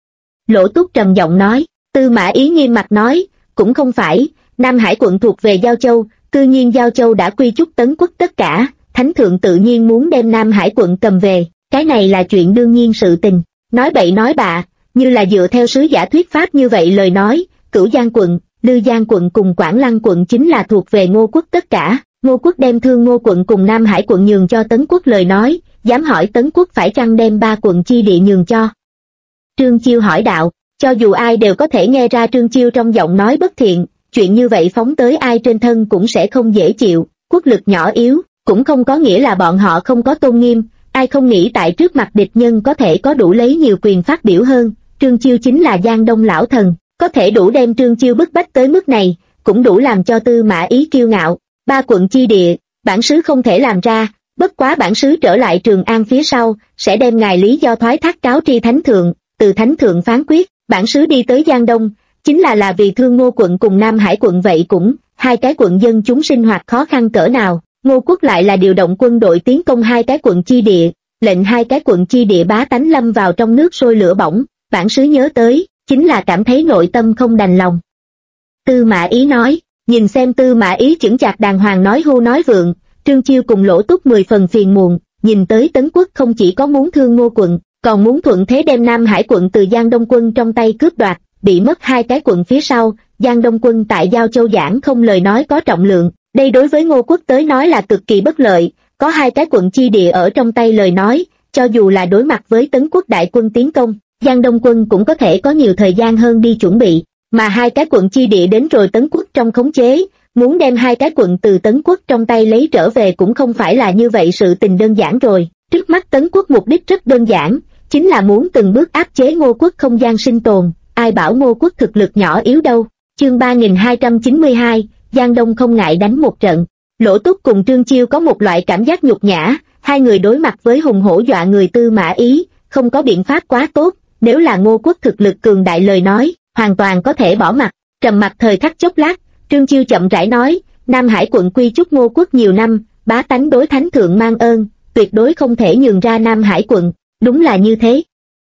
Lỗ Túc trầm giọng nói, Tư Mã Ý nghiêm mặt nói, cũng không phải, Nam Hải quận thuộc về Giao Châu, tự nhiên Giao Châu đã quy chúc Tấn quốc tất cả, Thánh thượng tự nhiên muốn đem Nam Hải quận cầm về, cái này là chuyện đương nhiên sự tình. Nói bậy nói bạ, như là dựa theo sứ giả thuyết pháp như vậy lời nói, Cửu Giang quận, Lư Giang quận cùng Quảng Lăng quận chính là thuộc về Ngô quốc tất cả, Ngô quốc đem Thương Ngô quận cùng Nam Hải quận nhường cho Tấn quốc lời nói, dám hỏi Tấn quốc phải chăng đem 3 quận chi địa nhường cho? Trương Chiêu hỏi đạo, cho dù ai đều có thể nghe ra Trương Chiêu trong giọng nói bất thiện, chuyện như vậy phóng tới ai trên thân cũng sẽ không dễ chịu, quốc lực nhỏ yếu, cũng không có nghĩa là bọn họ không có tôn nghiêm, ai không nghĩ tại trước mặt địch nhân có thể có đủ lấy nhiều quyền phát biểu hơn, Trương Chiêu chính là Giang Đông lão thần, có thể đủ đem Trương Chiêu bức bách tới mức này, cũng đủ làm cho Tư Mã Ý kiêu ngạo. 3 quận chi địa, bản xứ không thể làm ra, bất quá bản xứ trở lại Trường An phía sau, sẽ đem ngài lý do thoái thác cáo tri thánh thượng, từ thánh thượng phán quyết, bản xứ đi tới Giang Đông, chính là vì Thương Ngô quận cùng Nam Hải quận vậy cũng, 2 cái quận dân chúng sinh hoạt khó khăn cỡ nào, Ngô quốc lại là điều động quân đội tiến công 2 cái quận chi địa, lệnh 2 cái quận chi địa bá tánh lâm vào trong nước sôi lửa bỏng, bản xứ nhớ tới, chính là cảm thấy nội tâm không đành lòng. Tư Mã Ý nói, nhìn xem Tư Mã Ý chững chạc đàng hoàng nói hưu nói vượng, Trương Chiêu cùng Lỗ Túc 10 phần phiền muộn, nhìn tới Tấn quốc không chỉ có muốn Thương Ngô quận, còn muốn thuận thế đem Nam Hải quận từ Giang Đông quân trong tay cướp đoạt, bị mất 2 cái quận phía sau, Giang Đông quân tại Giao Châu giảng không lời nói có trọng lượng, đây đối với Ngô quốc tới nói là cực kỳ bất lợi, có 2 cái quận chi địa ở trong tay lời nói, cho dù là đối mặt với Tấn quốc đại quân tiến công, Giang Đông quân cũng có thể có nhiều thời gian hơn đi chuẩn bị, mà 2 cái quận chi địa đến rồi Tấn quốc trong khống chế, muốn đem 2 cái quận từ Tấn quốc trong tay lấy trở về cũng không phải là như vậy sự tình đơn giản rồi, trước mắt Tấn quốc mục đích rất đơn giản, chính là muốn từng bước áp chế Ngô quốc không gian sinh tồn, ai bảo Ngô quốc thực lực nhỏ yếu đâu. Chương 3292, Giang Đông không ngại đánh một trận. Lỗ Túc cùng Trương Chiêu có một loại cảm giác nhục nhã, hai người đối mặt với hùng hổ dọa người Tư Mã Ý, không có biện pháp quá tốt, nếu là Ngô Quốc thực lực cường đại lời nói, hoàn toàn có thể bỏ mặt. Trầm mặc thời khắc chốc lát, Trương Chiêu chậm rãi nói, Nam Hải quận quy chúc Ngô Quốc nhiều năm, bá tánh đối thánh thượng mang ơn, tuyệt đối không thể nhường ra Nam Hải quận, đúng là như thế.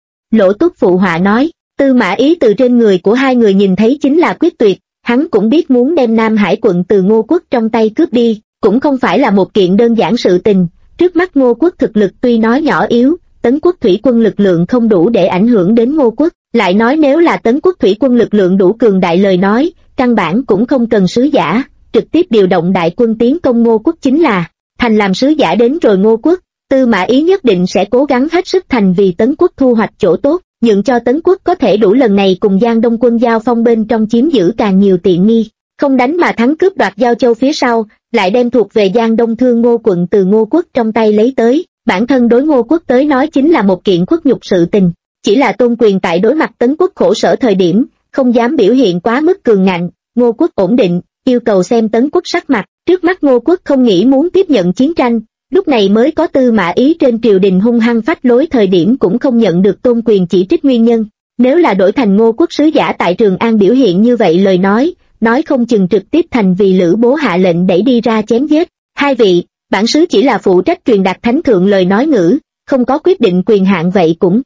Lỗ Túc phụ họa nói, Tư Mã Ý từ trên người của hai người nhìn thấy chính là quyết tuyệt, hắn cũng biết muốn đem Nam Hải quận từ Ngô Quốc trong tay cướp đi, cũng không phải là một kiện đơn giản sự tình. Trước mắt Ngô Quốc thực lực tuy nói nhỏ yếu, Tấn Quốc thủy quân lực lượng không đủ để ảnh hưởng đến Ngô Quốc, lại nói nếu là Tấn Quốc thủy quân lực lượng đủ cường đại lời nói, căn bản cũng không cần sứ giả, trực tiếp điều động đại quân tiến công Ngô Quốc chính là, thành làm sứ giả đến rồi Ngô Quốc, Tư Mã Ý nhất định sẽ cố gắng hết sức thành vì Tấn Quốc thu hoạch chỗ tốt, nhượng cho Tấn Quốc có thể đủ lần này cùng Giang Đông quân giao phong bên trong chiếm giữ càng nhiều tiện nghi, không đánh mà thắng cướp đoạt Giao Châu phía sau, lại đem thuộc về Giang Đông Thương Ngô quận từ Ngô Quốc trong tay lấy tới, bản thân đối Ngô Quốc tới nói chính là một kiện khuất nhục sự tình, chỉ là Tôn Quyền tại đối mặt Tấn Quốc khổ sở thời điểm, không dám biểu hiện quá mức cường ngạnh, Ngô Quốc ổn định, yêu cầu xem Tấn Quốc sắc mặt, trước mắt Ngô Quốc không nghĩ muốn tiếp nhận chiến tranh, lúc này mới có Tư Mã Ý trên triều đình hung hăng phách lối thời điểm cũng không nhận được Tôn Quyền chỉ trích nguyên nhân, nếu là đổi thành Ngô Quốc sứ giả tại Trường An biểu hiện như vậy lời nói không chừng trực tiếp thành vì Lữ Bố hạ lệnh đẩy đi ra chém giết, hai vị, bản sứ chỉ là phụ trách truyền đạt thánh thượng lời nói ngữ, không có quyết định quyền hạn vậy cũng.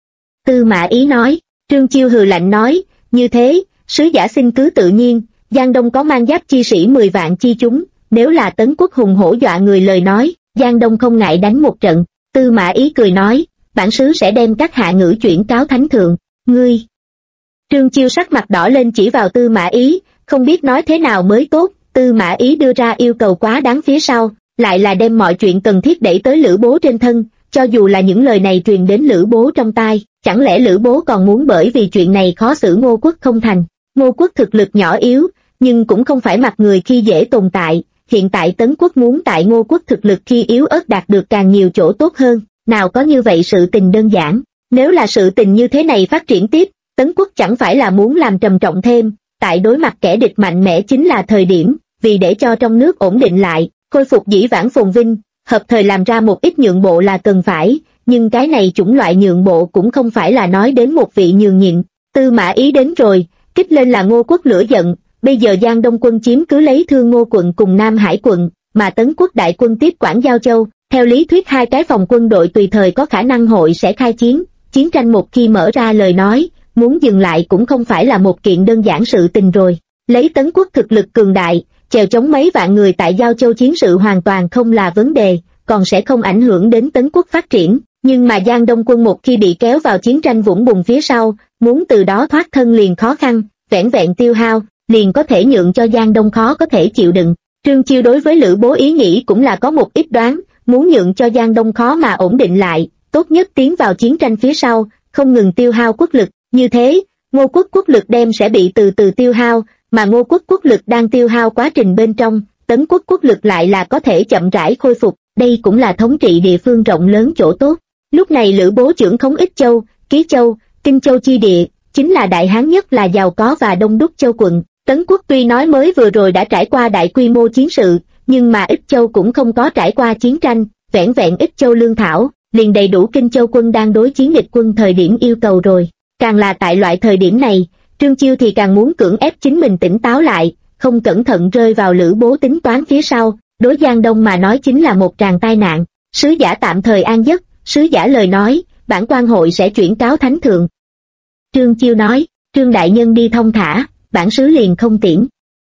Tư Mã Ý nói, Trương Chiêu hừ lạnh nói, như thế, sứ giả xin cứ tự nhiên, Giang Đông có mang giáp chi sĩ 10 vạn chi chúng, nếu là Tấn Quốc hùng hổ dọa người lời nói, Giang Đông không ngại đánh một trận, Tư Mã Ý cười nói, bản sứ sẽ đem các hạ ngữ chuyển cáo thánh thượng, ngươi. Trương Chiêu sắc mặt đỏ lên chỉ vào Tư Mã Ý, không biết nói thế nào mới tốt, Tư Mã Ý đưa ra yêu cầu quá đáng phía sau, lại là đem mọi chuyện cần thiết đẩy tới Lữ Bố trên thân, cho dù là những lời này truyền đến Lữ Bố trong tai, chẳng lẽ Lữ Bố còn muốn bởi vì chuyện này khó xử Ngô Quốc không thành. Ngô Quốc thực lực nhỏ yếu, nhưng cũng không phải mặt người khi dễ tồn tại, hiện tại Tấn Quốc muốn tại Ngô Quốc thực lực khi yếu ớt đạt được càng nhiều chỗ tốt hơn, nào có như vậy sự tình đơn giản, nếu là sự tình như thế này phát triển tiếp, Tấn Quốc chẳng phải là muốn làm trầm trọng thêm, tại đối mặt kẻ địch mạnh mẽ chính là thời điểm, vì để cho trong nước ổn định lại, khôi phục dĩ vãng phồn vinh, hợp thời làm ra một ít nhượng bộ là cần phải, nhưng cái này chủng loại nhượng bộ cũng không phải là nói đến một vị nhường nhịn. Tư Mã Ý đến rồi, kích lên là Ngô Quốc lửa giận, bây giờ Giang Đông quân chiếm cứ lấy Thương Ngô quận cùng Nam Hải quận, mà Tấn Quốc đại quân tiếp quản Giao Châu, theo lý thuyết hai cái phòng quân đội tùy thời có khả năng hội sẽ khai chiến, chiến tranh một khi mở ra lời nói, muốn dừng lại cũng không phải là một kiện đơn giản sự tình rồi. Lấy Tấn Quốc thực lực cường đại, chèo chống mấy vạn người tại Giao Châu chiến sự hoàn toàn không là vấn đề, còn sẽ không ảnh hưởng đến Tấn Quốc phát triển, nhưng mà Giang Đông quân một khi bị kéo vào chiến tranh vũng bùn phía sau, muốn từ đó thoát thân liền khó khăn, vẻn vẹn tiêu hao, liền có thể nhượng cho Giang Đông khó có thể chịu đựng. Trương Chiêu đối với Lữ Bố ý nghĩ cũng là có một ít đoán, muốn nhượng cho Giang Đông khó mà ổn định lại, tốt nhất tiến vào chiến tranh phía sau, không ngừng tiêu hao quốc lực, như thế, Ngô Quốc quốc lực đem sẽ bị từ từ tiêu hao, mà Ngô Quốc quốc lực đang tiêu hao quá trình bên trong, Tấn Quốc quốc lực lại là có thể chậm rãi khôi phục, đây cũng là thống trị địa phương rộng lớn chỗ tốt. Lúc này Lữ Bố trưởng khống Ích Châu, Ký Châu, Kinh Châu chi địa, chính là đại hán nhất là giàu có và đông đúc châu quận. Tấn Quốc tuy nói mới vừa rồi đã trải qua đại quy mô chiến sự, nhưng mà Ích Châu cũng không có trải qua chiến tranh, vẻn vẹn Ích Châu lương thảo, liền đầy đủ Kinh Châu quân đang đối chiến địch quân thời điểm yêu cầu rồi. Càng là tại loại thời điểm này, Trương Chiêu thì càng muốn cưỡng ép chính mình tỉnh táo lại, không cẩn thận rơi vào Lữ Bố tính toán phía sau, đối Giang Đông mà nói chính là một tràng tai nạn. Sứ giả tạm thời an giấc, sứ giả lời nói, bản quan hội sẽ chuyển cáo thánh thượng. Trương Chiêu nói, Trương đại nhân đi thông thả, bản sứ liền không tiễn.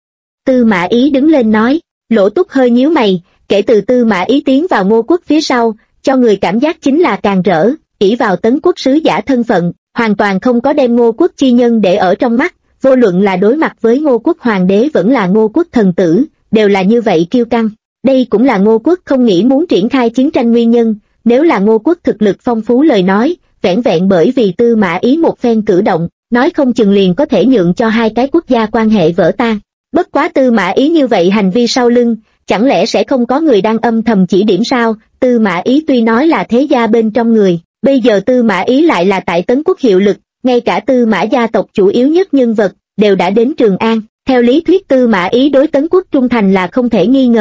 Tư Mã Ý đứng lên nói, Lỗ Túc hơi nhíu mày, kể từ Tư Mã Ý tiến vào Ngô Quốc phía sau, cho người cảm giác chính là càng rỡ, ỷ vào Tấn Quốc sứ giả thân phận, hoàn toàn không có đem Ngô Quốc chi nhân để ở trong mắt, vô luận là đối mặt với Ngô Quốc hoàng đế vẫn là Ngô Quốc thần tử, đều là như vậy kiêu căng. Đây cũng là Ngô Quốc không nghĩ muốn triển khai chiến tranh nguyên nhân, nếu là Ngô Quốc thực lực phong phú lời nói, vẻn vẹn bởi vì Tư Mã Ý một phen cử động, nói không chừng liền có thể nhượng cho hai cái quốc gia quan hệ vỡ tan. Bất quá Tư Mã Ý như vậy hành vi sau lưng, chẳng lẽ sẽ không có người đang âm thầm chỉ điểm sao? Tư Mã Ý tuy nói là thế gia bên trong người, bây giờ Tư Mã Ý lại là tại Tấn Quốc hiệu lực, ngay cả Tư Mã gia tộc chủ yếu nhất nhân vật, đều đã đến Trường An. Theo lý thuyết Tư Mã Ý đối Tấn Quốc trung thành là không thể nghi ngờ,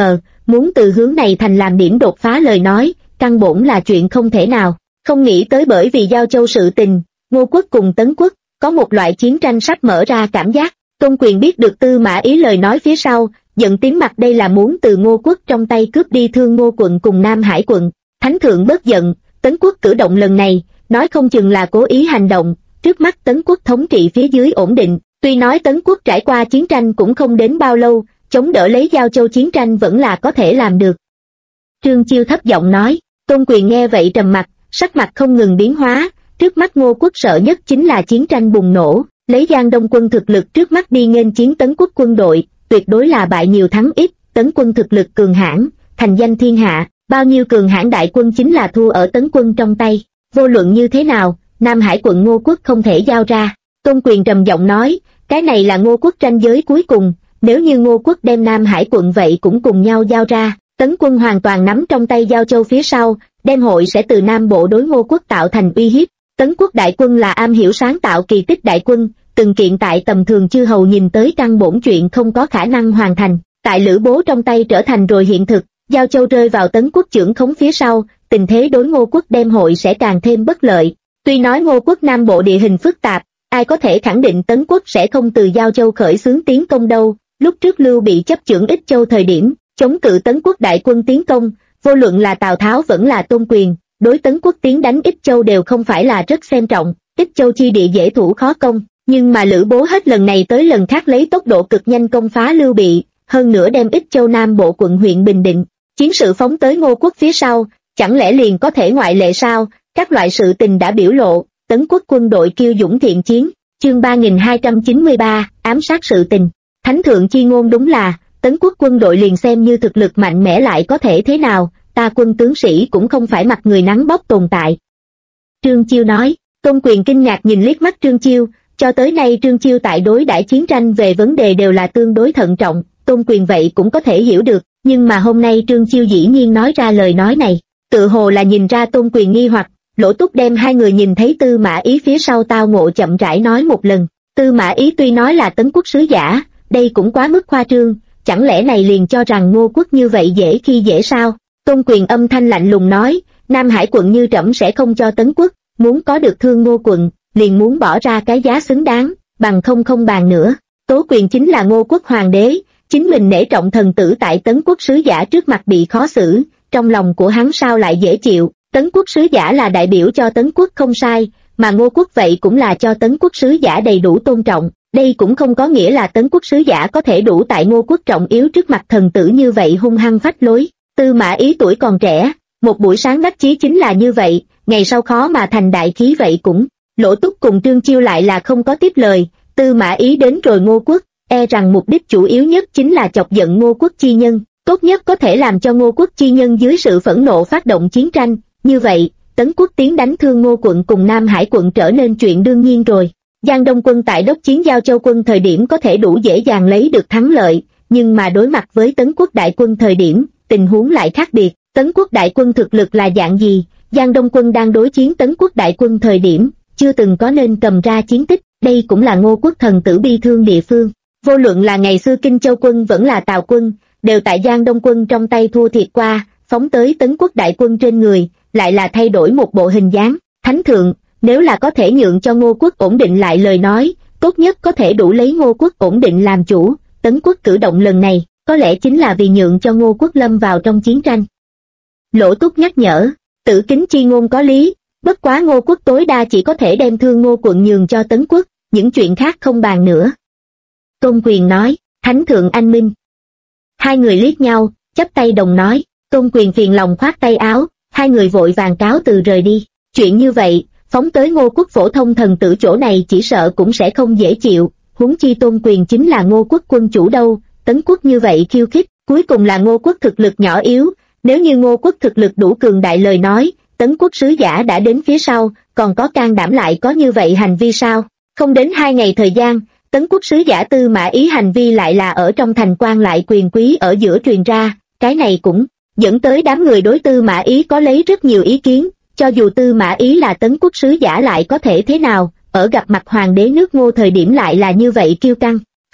muốn từ hướng này thành làm điểm đột phá lời nói, căn bổn là chuyện không thể nào. Không nghĩ tới bởi vì Giao Châu sự tình, Ngô quốc cùng Tấn quốc, có một loại chiến tranh sắp mở ra cảm giác. Tôn Quyền biết được Tư Mã Ý lời nói phía sau, giận tím mặt đây là muốn từ Ngô quốc trong tay cướp đi Thương Ngô quận cùng Nam Hải quận. Thánh thượng bớt giận, Tấn quốc cử động lần này, nói không chừng là cố ý hành động, trước mắt Tấn quốc thống trị phía dưới ổn định, tuy nói Tấn quốc trải qua chiến tranh cũng không đến bao lâu, chống đỡ lấy Giao Châu chiến tranh vẫn là có thể làm được. Trương Chiêu thấp giọng nói, Tôn Quyền nghe vậy trầm mặt, sắc mặt không ngừng biến hóa, trước mắt Ngô quốc sợ nhất chính là chiến tranh bùng nổ, lấy Giang Đông quân thực lực trước mắt đi nghênh chiến Tấn quốc quân đội, tuyệt đối là bại nhiều thắng ít, Tấn quân thực lực cường hãn, thành danh thiên hạ, bao nhiêu cường hãn đại quân chính là thua ở Tấn quân trong tay, vô luận như thế nào, Nam Hải quận Ngô quốc không thể giao ra. Tôn Quyền trầm giọng nói, cái này là Ngô quốc tranh giới cuối cùng, nếu như Ngô quốc đem Nam Hải quận vậy cũng cùng nhau giao ra, Tấn quân hoàn toàn nắm trong tay Giao Châu phía sau, đem hội sẽ từ Nam Bộ đối Ngô quốc tạo thành uy hiếp. Tấn quốc đại quân là am hiểu sáng tạo kỳ tích đại quân, từng kiện tại tầm thường chư hầu nhìn tới căn bổn chuyện không có khả năng hoàn thành, tại Lữ Bố trong tay trở thành rồi hiện thực, Giao Châu rơi vào Tấn quốc chưởng khống phía sau, tình thế đối Ngô quốc đem hội sẽ càng thêm bất lợi. Tuy nói Ngô quốc Nam Bộ địa hình phức tạp, ai có thể khẳng định Tấn quốc sẽ không từ Giao Châu khởi xướng tiến công đâu, lúc trước Lưu Bị chấp chưởng Ích Châu thời điểm, chống cự Tấn quốc đại quân tiến công, vô luận là Tào Tháo vẫn là Tôn Quyền, đối Tấn quốc tiến đánh Ích Châu đều không phải là rất xem trọng, Ích Châu chi địa dễ thủ khó công, nhưng mà Lữ Bố hết lần này tới lần khác lấy tốc độ cực nhanh công phá Lưu Bị, hơn nữa đem Ích Châu Nam Bộ quận huyện Bình Định, chiến sự phóng tới Ngô quốc phía sau, chẳng lẽ liền có thể ngoại lệ sao? Các loại sự tình đã biểu lộ, Tấn quốc quân đội kiêu dũng thiện chiến, chương 3293, ám sát sự tình. Thánh thượng chi ngôn đúng là, Tấn quốc quân đội liền xem như thực lực mạnh mẽ lại có thể thế nào, ta quân tướng sĩ cũng không phải mặt người nắng bóc tồn tại. Trương Chiêu nói, Tôn Quyền kinh ngạc nhìn liếc mắt Trương Chiêu, cho tới nay Trương Chiêu tại đối đãi chiến tranh về vấn đề đều là tương đối thận trọng, Tôn Quyền vậy cũng có thể hiểu được, nhưng mà hôm nay Trương Chiêu dĩ nhiên nói ra lời nói này, tự hồ là nhìn ra Tôn Quyền nghi hoặc. Lỗ Túc đem hai người nhìn thấy Tư Mã Ý phía sau tao ngộ chậm rãi nói một lần. Tư Mã Ý tuy nói là Tấn quốc sứ giả, đây cũng quá mức khoa trương, chẳng lẽ này liền cho rằng Ngô quốc như vậy dễ khi dễ sao? Tôn Quyền âm thanh lạnh lùng nói, Nam Hải quận như trẫm sẽ không cho Tấn quốc, muốn có được Thương Ngô quận, liền muốn bỏ ra cái giá xứng đáng, bằng không bàn nữa. Tố Quyền chính là Ngô quốc hoàng đế, chính mình nể trọng thần tử tại Tấn quốc sứ giả trước mặt bị khó xử, trong lòng của hắn sao lại dễ chịu? Tấn quốc sứ giả là đại biểu cho Tấn quốc không sai, mà Ngô quốc vậy cũng là cho Tấn quốc sứ giả đầy đủ tôn trọng, đây cũng không có nghĩa là Tấn quốc sứ giả có thể đủ tại Ngô quốc trọng yếu trước mặt thần tử như vậy hung hăng phách lối. Tư Mã Ý tuổi còn trẻ, một buổi sáng đắc chí chính là như vậy, ngày sau khó mà thành đại khí vậy cũng. Lỗ Túc cùng Trương Chiêu lại là không có tiếp lời, Tư Mã Ý đến rồi Ngô quốc, e rằng mục đích chủ yếu nhất chính là chọc giận Ngô quốc chi nhân, tốt nhất có thể làm cho Ngô quốc chi nhân dưới sự phẫn nộ phát động chiến tranh. Như vậy, Tấn quốc tiến đánh Thương Ngô quận cùng Nam Hải quận trở nên chuyện đương nhiên rồi. Giang Đông quân tại đốc chiến Giao Châu quân thời điểm có thể đủ dễ dàng lấy được thắng lợi, nhưng mà đối mặt với Tấn quốc đại quân thời điểm, tình huống lại khác biệt. Tấn quốc đại quân thực lực là dạng gì? Giang Đông quân đang đối chiến Tấn quốc đại quân thời điểm, chưa từng có nên cầm ra chiến tích, đây cũng là Ngô quốc thần tử bi thương địa phương. Vô luận là ngày xưa Kinh Châu quân vẫn là Tào quân, đều tại Giang Đông quân trong tay thua thiệt qua, phóng tới Tấn quốc đại quân trên người, lại là thay đổi một bộ hình dáng. Thánh thượng, nếu là có thể nhượng cho Ngô quốc ổn định lại lời nói, tốt nhất có thể đủ lấy Ngô quốc ổn định làm chủ. Tấn quốc cử động lần này, có lẽ chính là vì nhượng cho Ngô quốc lâm vào trong chiến tranh. Lỗ Túc nhắc nhở, Tử Kính chi ngôn có lý, bất quá Ngô quốc tối đa chỉ có thể đem Thương Ngô quận nhường cho Tấn quốc, những chuyện khác không bàn nữa. Tôn Quyền nói, Thánh thượng anh minh. Hai người liếc nhau, chắp tay đồng nói. Tôn Quyền phiền lòng khoát tay áo, hai người vội vàng cáo từ rời đi. Chuyện như vậy, phóng tới Ngô quốc phổ thông thần tử chỗ này chỉ sợ cũng sẽ không dễ chịu, huống chi Tôn Quyền chính là Ngô quốc quân chủ đâu. Tấn quốc như vậy khiêu khích, cuối cùng là Ngô quốc thực lực nhỏ yếu, nếu như Ngô quốc thực lực đủ cường đại lời nói, Tấn quốc sứ giả đã đến phía sau, còn có can đảm lại có như vậy hành vi sao? Không đến 2 ngày thời gian, Tấn quốc sứ giả Tư Mã Ý hành vi lại là ở trong thành quan lại quyền quý ở giữa truyền ra, cái này cũng dẫn tới đám người đối Tư Mã Ý có lấy rất nhiều ý kiến, cho dù Tư Mã Ý là Tấn quốc sứ giả lại có thể thế nào, ở gặp mặt hoàng đế nước Ngô thời điểm lại là như vậy kiêu căng,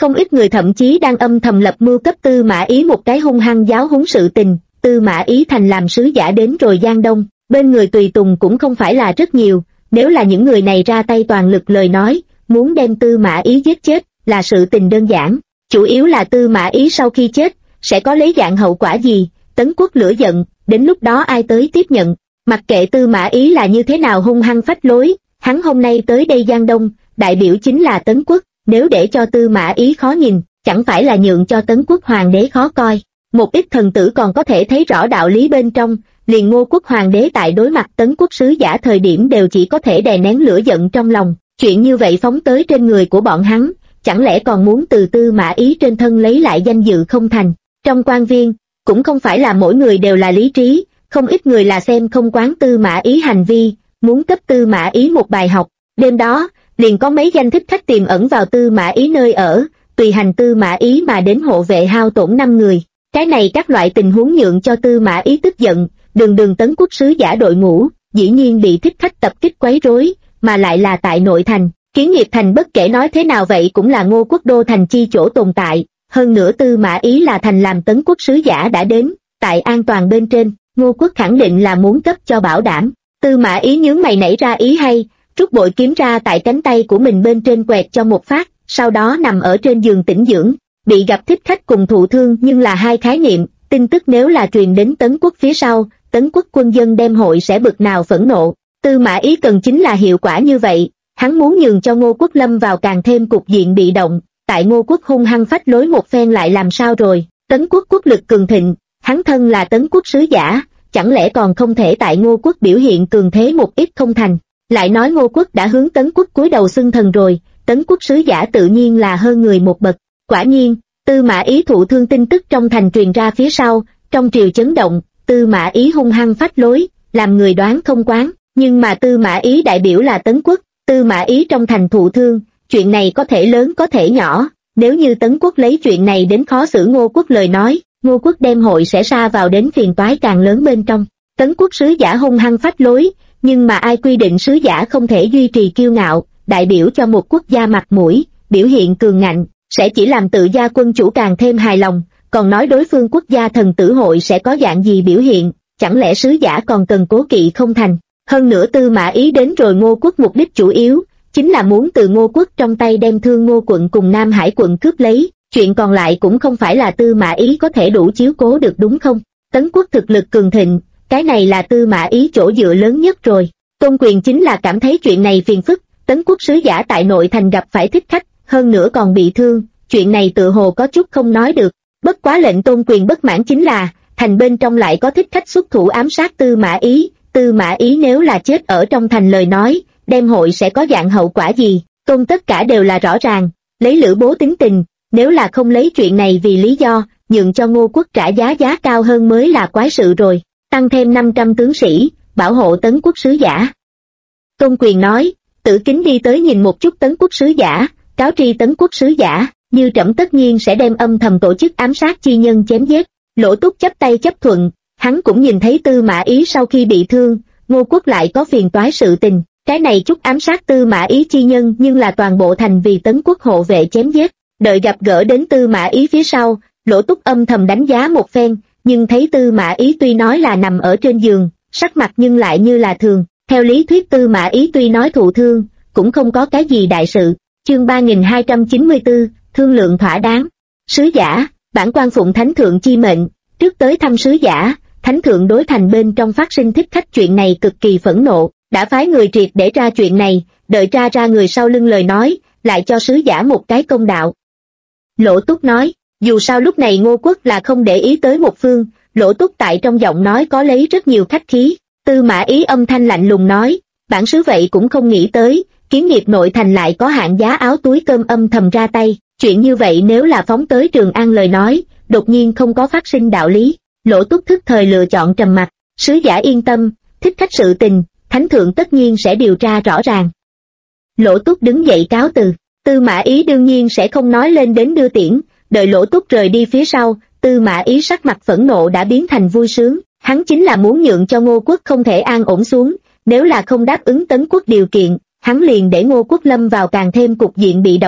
Không ít người thậm chí đang âm thầm lập mưu cấp Tư Mã Ý một cái hung hăng giáo huấn sự tình. Tư Mã Ý thành làm sứ giả đến rồi Giang Đông, bên người tùy tùng cũng không phải là rất nhiều, nếu là những người này ra tay toàn lực lời nói, muốn đem Tư Mã Ý giết chết là sự tình đơn giản, chủ yếu là Tư Mã Ý sau khi chết sẽ có lấy dạng hậu quả gì. Tấn Quốc lửa giận, đến lúc đó ai tới tiếp nhận, mặc kệ Tư Mã Ý là như thế nào hung hăng phách lối, hắn hôm nay tới đây Giang Đông, đại biểu chính là Tấn Quốc, nếu để cho Tư Mã Ý khó nhìn, chẳng phải là nhượng cho Tấn Quốc hoàng đế khó coi. Một ít thần tử còn có thể thấy rõ đạo lý bên trong, liền Ngô Quốc hoàng đế tại đối mặt Tấn Quốc sứ giả thời điểm đều chỉ có thể đè nén lửa giận trong lòng, chuyện như vậy phóng tới trên người của bọn hắn, chẳng lẽ còn muốn từ Tư Mã Ý trên thân lấy lại danh dự không thành. Trong quan viên, cũng không phải là mỗi người đều là lý trí, không ít người là xem không quán Tư Mã Ý hành vi, muốn cấp Tư Mã Ý một bài học. Đêm đó, liền có mấy danh thích khách tiềm ẩn vào Tư Mã Ý nơi ở, tùy hành Tư Mã Ý mà đến hộ vệ hao tổn 5 người. Cái này các loại tình huống nhượng cho Tư Mã Ý tức giận, đường Tấn Quốc sứ giả đội ngũ, dĩ nhiên bị thích khách tập kích quấy rối, mà lại là tại nội thành. Kiến nghiệp thành bất kể nói thế nào vậy cũng là Ngô Quốc đô thành chi chỗ tồn tại, hơn nữa Tư Mã Ý là thành làm Tấn Quốc sứ giả đã đến, tại an toàn bên trên, Ngô Quốc khẳng định là muốn cấp cho bảo đảm. Tư Mã Ý nhướng mày nảy ra ý hay, rút bội kiếm ra tại cánh tay của mình bên trên quẹt cho một phát, sau đó nằm ở trên giường tĩnh dưỡng. Bị gặp thích khách cùng thụ thương nhưng là hai khái niệm, tin tức nếu là truyền đến Tấn Quốc phía sau, Tấn Quốc quân dân đem hội sẽ bực nào phẫn nộ. Tư Mã Ý cần chính là hiệu quả như vậy, hắn muốn nhường cho Ngô Quốc lâm vào càng thêm cục diện bị động, tại Ngô Quốc hung hăng phách lối một phen lại làm sao rồi. Tấn Quốc quốc lực cường thịnh, hắn thân là Tấn Quốc sứ giả, chẳng lẽ còn không thể tại Ngô Quốc biểu hiện cường thế một ít không thành. Lại nói Ngô Quốc đã hướng Tấn Quốc cúi đầu xưng thần rồi, Tấn Quốc sứ giả tự nhiên là hơn người một bậc. Quả nhiên, Tư Mã Ý thụ thương tin tức trong thành truyền ra phía sau, trong triều chấn động, Tư Mã Ý hung hăng phách lối, làm người đoán không quán, nhưng mà Tư Mã Ý đại biểu là Tấn Quốc, Tư Mã Ý trong thành thụ thương, chuyện này có thể lớn có thể nhỏ, nếu như Tấn Quốc lấy chuyện này đến khó xử Ngô Quốc lời nói, Ngô Quốc đem hội sẽ sa vào đến phiền toái càng lớn bên trong. Tấn Quốc sứ giả hung hăng phách lối, nhưng mà ai quy định sứ giả không thể duy trì kiêu ngạo, đại biểu cho một quốc gia mặt mũi, biểu hiện cường ngạnh, sẽ chỉ làm tự gia quân chủ càng thêm hài lòng, còn nói đối phương quốc gia thần tử hội sẽ có dạng gì biểu hiện, chẳng lẽ sứ giả còn cần cố kỵ không thành. Hơn nữa Tư Mã Ý đến rồi Ngô Quốc mục đích chủ yếu, chính là muốn từ Ngô Quốc trong tay đem Thương Ngô quận cùng Nam Hải quận cướp lấy, chuyện còn lại cũng không phải là Tư Mã Ý có thể đủ chiếu cố được đúng không? Tấn Quốc thực lực cường thịnh, cái này là Tư Mã Ý chỗ dựa lớn nhất rồi. Tôn Quyền chính là cảm thấy chuyện này phiền phức, Tấn Quốc sứ giả tại nội thành gặp phải thích khách, hơn nữa còn bị thương, chuyện này tự hồ có chút không nói được. Bất quá lệnh Tôn Quyền bất mãn chính là, thành bên trong lại có thích khách xuất thủ ám sát Tư Mã Ý, Tư Mã Ý nếu là chết ở trong thành lời nói, đem hội sẽ có dạng hậu quả gì, Tôn tất cả đều là rõ ràng, lấy Lữ Bố tính tình, nếu là không lấy chuyện này vì lý do, nhượng cho Ngô Quốc trả giá cao hơn mới là quái sự rồi, tăng thêm 500 tướng sĩ, bảo hộ Tấn Quốc sứ giả. Tôn Quyền nói, Tử Kính đi tới nhìn một chút Tấn Quốc sứ giả, cáo tri Tấn Quốc sứ giả, như trẫm tất nhiên sẽ đem âm thầm tổ chức ám sát chi nhân chém giết. Lỗ Túc chắp tay chấp thuận, hắn cũng nhìn thấy Tư Mã Ý sau khi bị thương, Ngô Quốc lại có phiền toái sự tình, cái này chút ám sát Tư Mã Ý chi nhân nhưng là toàn bộ thành vì Tấn Quốc hộ vệ chém giết. Đợi gặp gỡ đến Tư Mã Ý phía sau, Lỗ Túc âm thầm đánh giá một phen, nhưng thấy Tư Mã Ý tuy nói là nằm ở trên giường, sắc mặt nhưng lại như là thường, theo lý thuyết Tư Mã Ý tuy nói thụ thương, cũng không có cái gì đại sự. Chương 3294, thương lượng thỏa đáng. Sứ giả, bản quan phụng thánh thượng chi mệnh, trước tới thăm sứ giả, thánh thượng đối thành bên trong phát sinh thích khách chuyện này cực kỳ phẫn nộ, đã phái người triệt để tra chuyện này, đợi tra ra người sau lưng lời nói, lại cho sứ giả một cái công đạo. Lỗ Túc nói, dù sao lúc này Ngô Quốc là không để ý tới một phương, Lỗ Túc tại trong giọng nói có lấy rất nhiều khách khí. Tư Mã Ý âm thanh lạnh lùng nói, bản sứ vậy cũng không nghĩ tới, kiến nghiệp nội thành lại có hạng giá áo túi cơm âm thầm ra tay, chuyện như vậy nếu là phóng tới Trường An lời nói, đột nhiên không có phát sinh đạo lý. Lỗ Túc thức thời lựa chọn trầm mặc, sứ giả yên tâm, thích khách sự tình, thánh thượng tất nhiên sẽ điều tra rõ ràng. Lỗ Túc đứng dậy cáo từ, Tư Mã Ý đương nhiên sẽ không nói lên đến đưa tiễn, đợi Lỗ Túc rời đi phía sau, Tư Mã Ý sắc mặt phẫn nộ đã biến thành vui sướng, hắn chính là muốn nhượng cho Ngô Quốc không thể an ổn xuống, nếu là không đáp ứng Tấn Quốc điều kiện, hắn liền để Ngô Quốc lâm vào càng thêm cục diện bị động.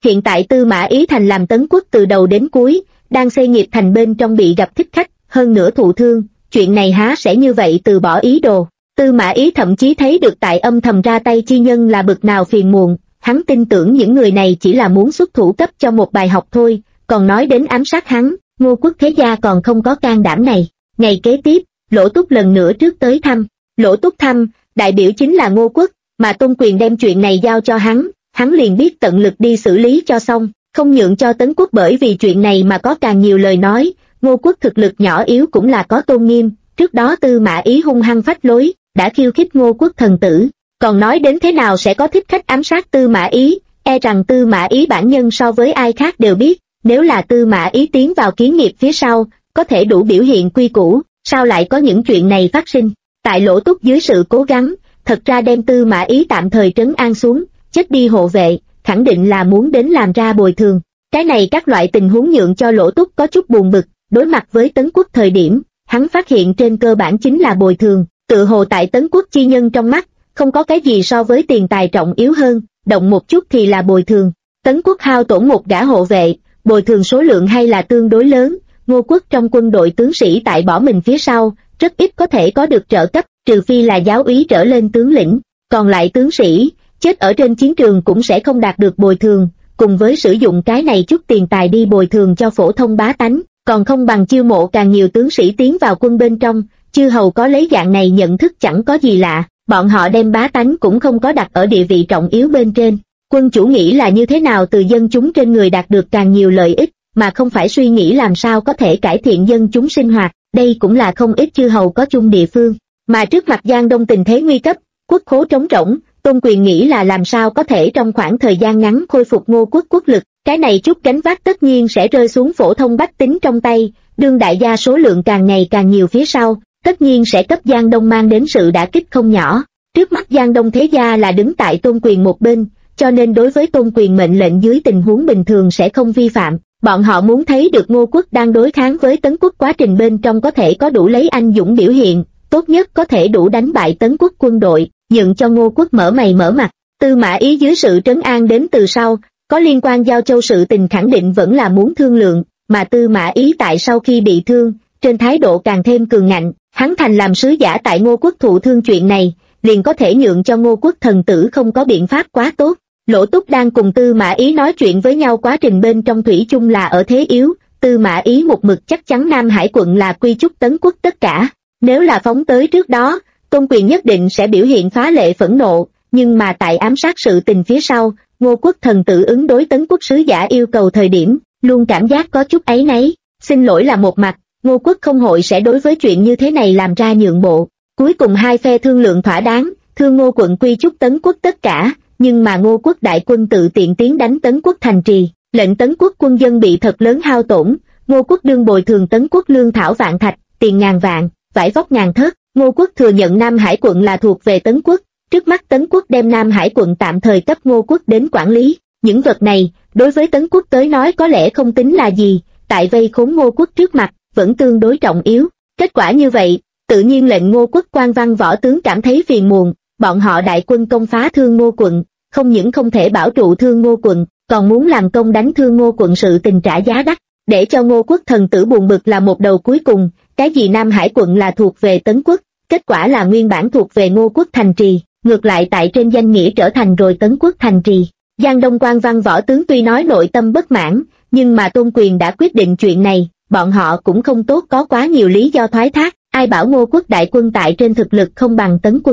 Hiện tại Tư Mã Ý thành làm Tấn Quốc từ đầu đến cuối, đang xây nghiệp thành bên trong bị gặp thích khách, hơn nữa thụ thương, chuyện này há sẽ như vậy từ bỏ ý đồ. Tư Mã Ý thậm chí thấy được tại âm thầm ra tay chi nhân là bực nào phiền muộn, hắn tin tưởng những người này chỉ là muốn xuất thủ cấp cho một bài học thôi, còn nói đến ám sát hắn, Ngô Quốc thế gia còn không có can đảm này. Ngày kế tiếp, Lỗ Túc lần nữa trước tới thăm. Lỗ Túc thăm, đại biểu chính là Ngô Quốc, mà Tôn Quyền đem chuyện này giao cho hắn liền biết tận lực đi xử lý cho xong, không nhượng cho Tấn Quốc bởi vì chuyện này mà có càng nhiều lời nói. Ngô Quốc thực lực nhỏ yếu cũng là có tôn nghiêm, trước đó Tư Mã Ý hung hăng phách lối, đã khiêu khích Ngô Quốc thần tử, còn nói đến thế nào sẽ có thích khách ám sát Tư Mã Ý, e rằng Tư Mã Ý bản nhân so với ai khác đều biết, nếu là Tư Mã Ý tiến vào kiến nghiệp phía sau, có thể đủ biểu hiện quy củ, sao lại có những chuyện này phát sinh. Tại Lỗ Túc dưới sự cố gắng, thật ra đem Tư Mã Ý tạm thời trấn an xuống, chết đi hộ vệ, khẳng định là muốn đến làm ra bồi thường. Cái này các loại tình huống nhượng cho Lỗ Túc có chút buồn bực, đối mặt với Tấn Quốc thời điểm, hắn phát hiện trên cơ bản chính là bồi thường, tự hồ tại Tấn Quốc chi nhân trong mắt, không có cái gì so với tiền tài trọng yếu hơn, động một chút thì là bồi thường. Tấn Quốc hao tổn một gã hộ vệ, bồi thường số lượng hay là tương đối lớn, Ngô Quốc trong quân đội tướng sĩ tại bỏ mình phía sau, rất ít có thể có được trợ cấp, trừ phi là giáo úy trở lên tướng lĩnh, còn lại tướng sĩ, chết ở trên chiến trường cũng sẽ không đạt được bồi thường, cùng với sử dụng cái này chút tiền tài đi bồi thường cho phổ thông bá tánh, còn không bằng chiêu mộ càng nhiều tướng sĩ tiến vào quân bên trong. Chư hầu có lấy dạng này nhận thức chẳng có gì lạ, bọn họ đem bá tánh cũng không có đặt ở địa vị trọng yếu bên trên. Quân chủ nghĩ là như thế nào từ dân chúng trên người đạt được càng nhiều lợi ích, mà không phải suy nghĩ làm sao có thể cải thiện dân chúng sinh hoạt, đây cũng là không ít chư hầu có chung địa phương. Mà trước mặt Giang Đông tình thế nguy cấp, quốc khố trống rỗng, Tôn Quyền nghĩ là làm sao có thể trong khoảng thời gian ngắn khôi phục Ngô Quốc quốc lực, cái này chút gánh vác tất nhiên sẽ rơi xuống phổ thông bách tính trong tay, đương đại gia số lượng càng ngày càng nhiều phía sau, tất nhiên sẽ cấp Giang Đông mang đến sự đả kích không nhỏ. Trước mắt Giang Đông thế gia là đứng tại Tôn Quyền một bên, cho nên đối với Tôn Quyền mệnh lệnh dưới tình huống bình thường sẽ không vi phạm. Bọn họ muốn thấy được Ngô Quốc đang đối kháng với Tấn Quốc quá trình bên trong có thể có đủ lấy anh dũng biểu hiện, tốt nhất có thể đủ đánh bại Tấn Quốc quân đội, nhượng cho Ngô Quốc mở mày mở mặt. Tư Mã Ý dưới sự trấn an đến từ sau, có liên quan Giao Châu sự tình khẳng định vẫn là muốn thương lượng, mà Tư Mã Ý tại sau khi bị thương, trên thái độ càng thêm cường ngạnh, hắn thành làm sứ giả tại Ngô Quốc thụ thương chuyện này, liền có thể nhượng cho Ngô Quốc thần tử không có biện pháp quá tốt. Lỗ Túc đang cùng Tư Mã Ý nói chuyện với nhau quá trình bên trong thủy chung là ở thế yếu, Tư Mã Ý một mực chắc chắn Nam Hải quận là quy chúc Tấn Quốc tất cả. Nếu là phóng tới trước đó, Tôn Quyền nhất định sẽ biểu hiện phá lệ phẫn nộ, nhưng mà tại ám sát sự tình phía sau, Ngô Quốc thần tử ứng đối Tấn Quốc sứ giả yêu cầu thời điểm, luôn cảm giác có chút áy náy. Xin lỗi là một mặt, Ngô Quốc không hội sẽ đối với chuyện như thế này làm ra nhượng bộ. Cuối cùng hai phe thương lượng thỏa đáng, thương Ngô quận quy chúc Tấn Quốc tất cả, nhưng mà Ngô Quốc đại quân tự tiện tiến đánh Tấn Quốc thành trì, lệnh Tấn Quốc quân dân bị thật lớn hao tổn. Ngô Quốc đương bồi thường Tấn Quốc lương thảo vạn thạch, tiền ngàn vạn, vải vóc ngàn thớt. Ngô Quốc thừa nhận Nam Hải quận là thuộc về Tấn Quốc, trước mắt Tấn Quốc đem Nam Hải quận tạm thời cấp Ngô Quốc đến quản lý. Những vật này, đối với Tấn Quốc tới nói có lẽ không tính là gì, tại vây khốn Ngô Quốc trước mặt, vẫn tương đối trọng yếu. Kết quả như vậy, tự nhiên lệnh Ngô Quốc quan văn võ tướng cảm thấy phiền muộn, bọn họ đại quân công phá Thương Ngô quận, không những không thể bảo trụ Thương Ngô quận, còn muốn làm công đánh Thương Ngô quận sự tình trả giá đắt, để cho Ngô Quốc thần tử buồn bực là một đầu cuối cùng, cái gì Nam Hải quận là thuộc về Tấn Quốc, kết quả là nguyên bản thuộc về Ngô Quốc thành trì, ngược lại tại trên danh nghĩa trở thành rồi Tấn Quốc thành trì. Giang Đông quan văn võ tướng tuy nói nội tâm bất mãn, nhưng mà Tôn Quyền đã quyết định chuyện này, bọn họ cũng không tốt có quá nhiều lý do thoái thác, ai bảo Ngô Quốc đại quân tại trên thực lực không bằng Tấn Quốc.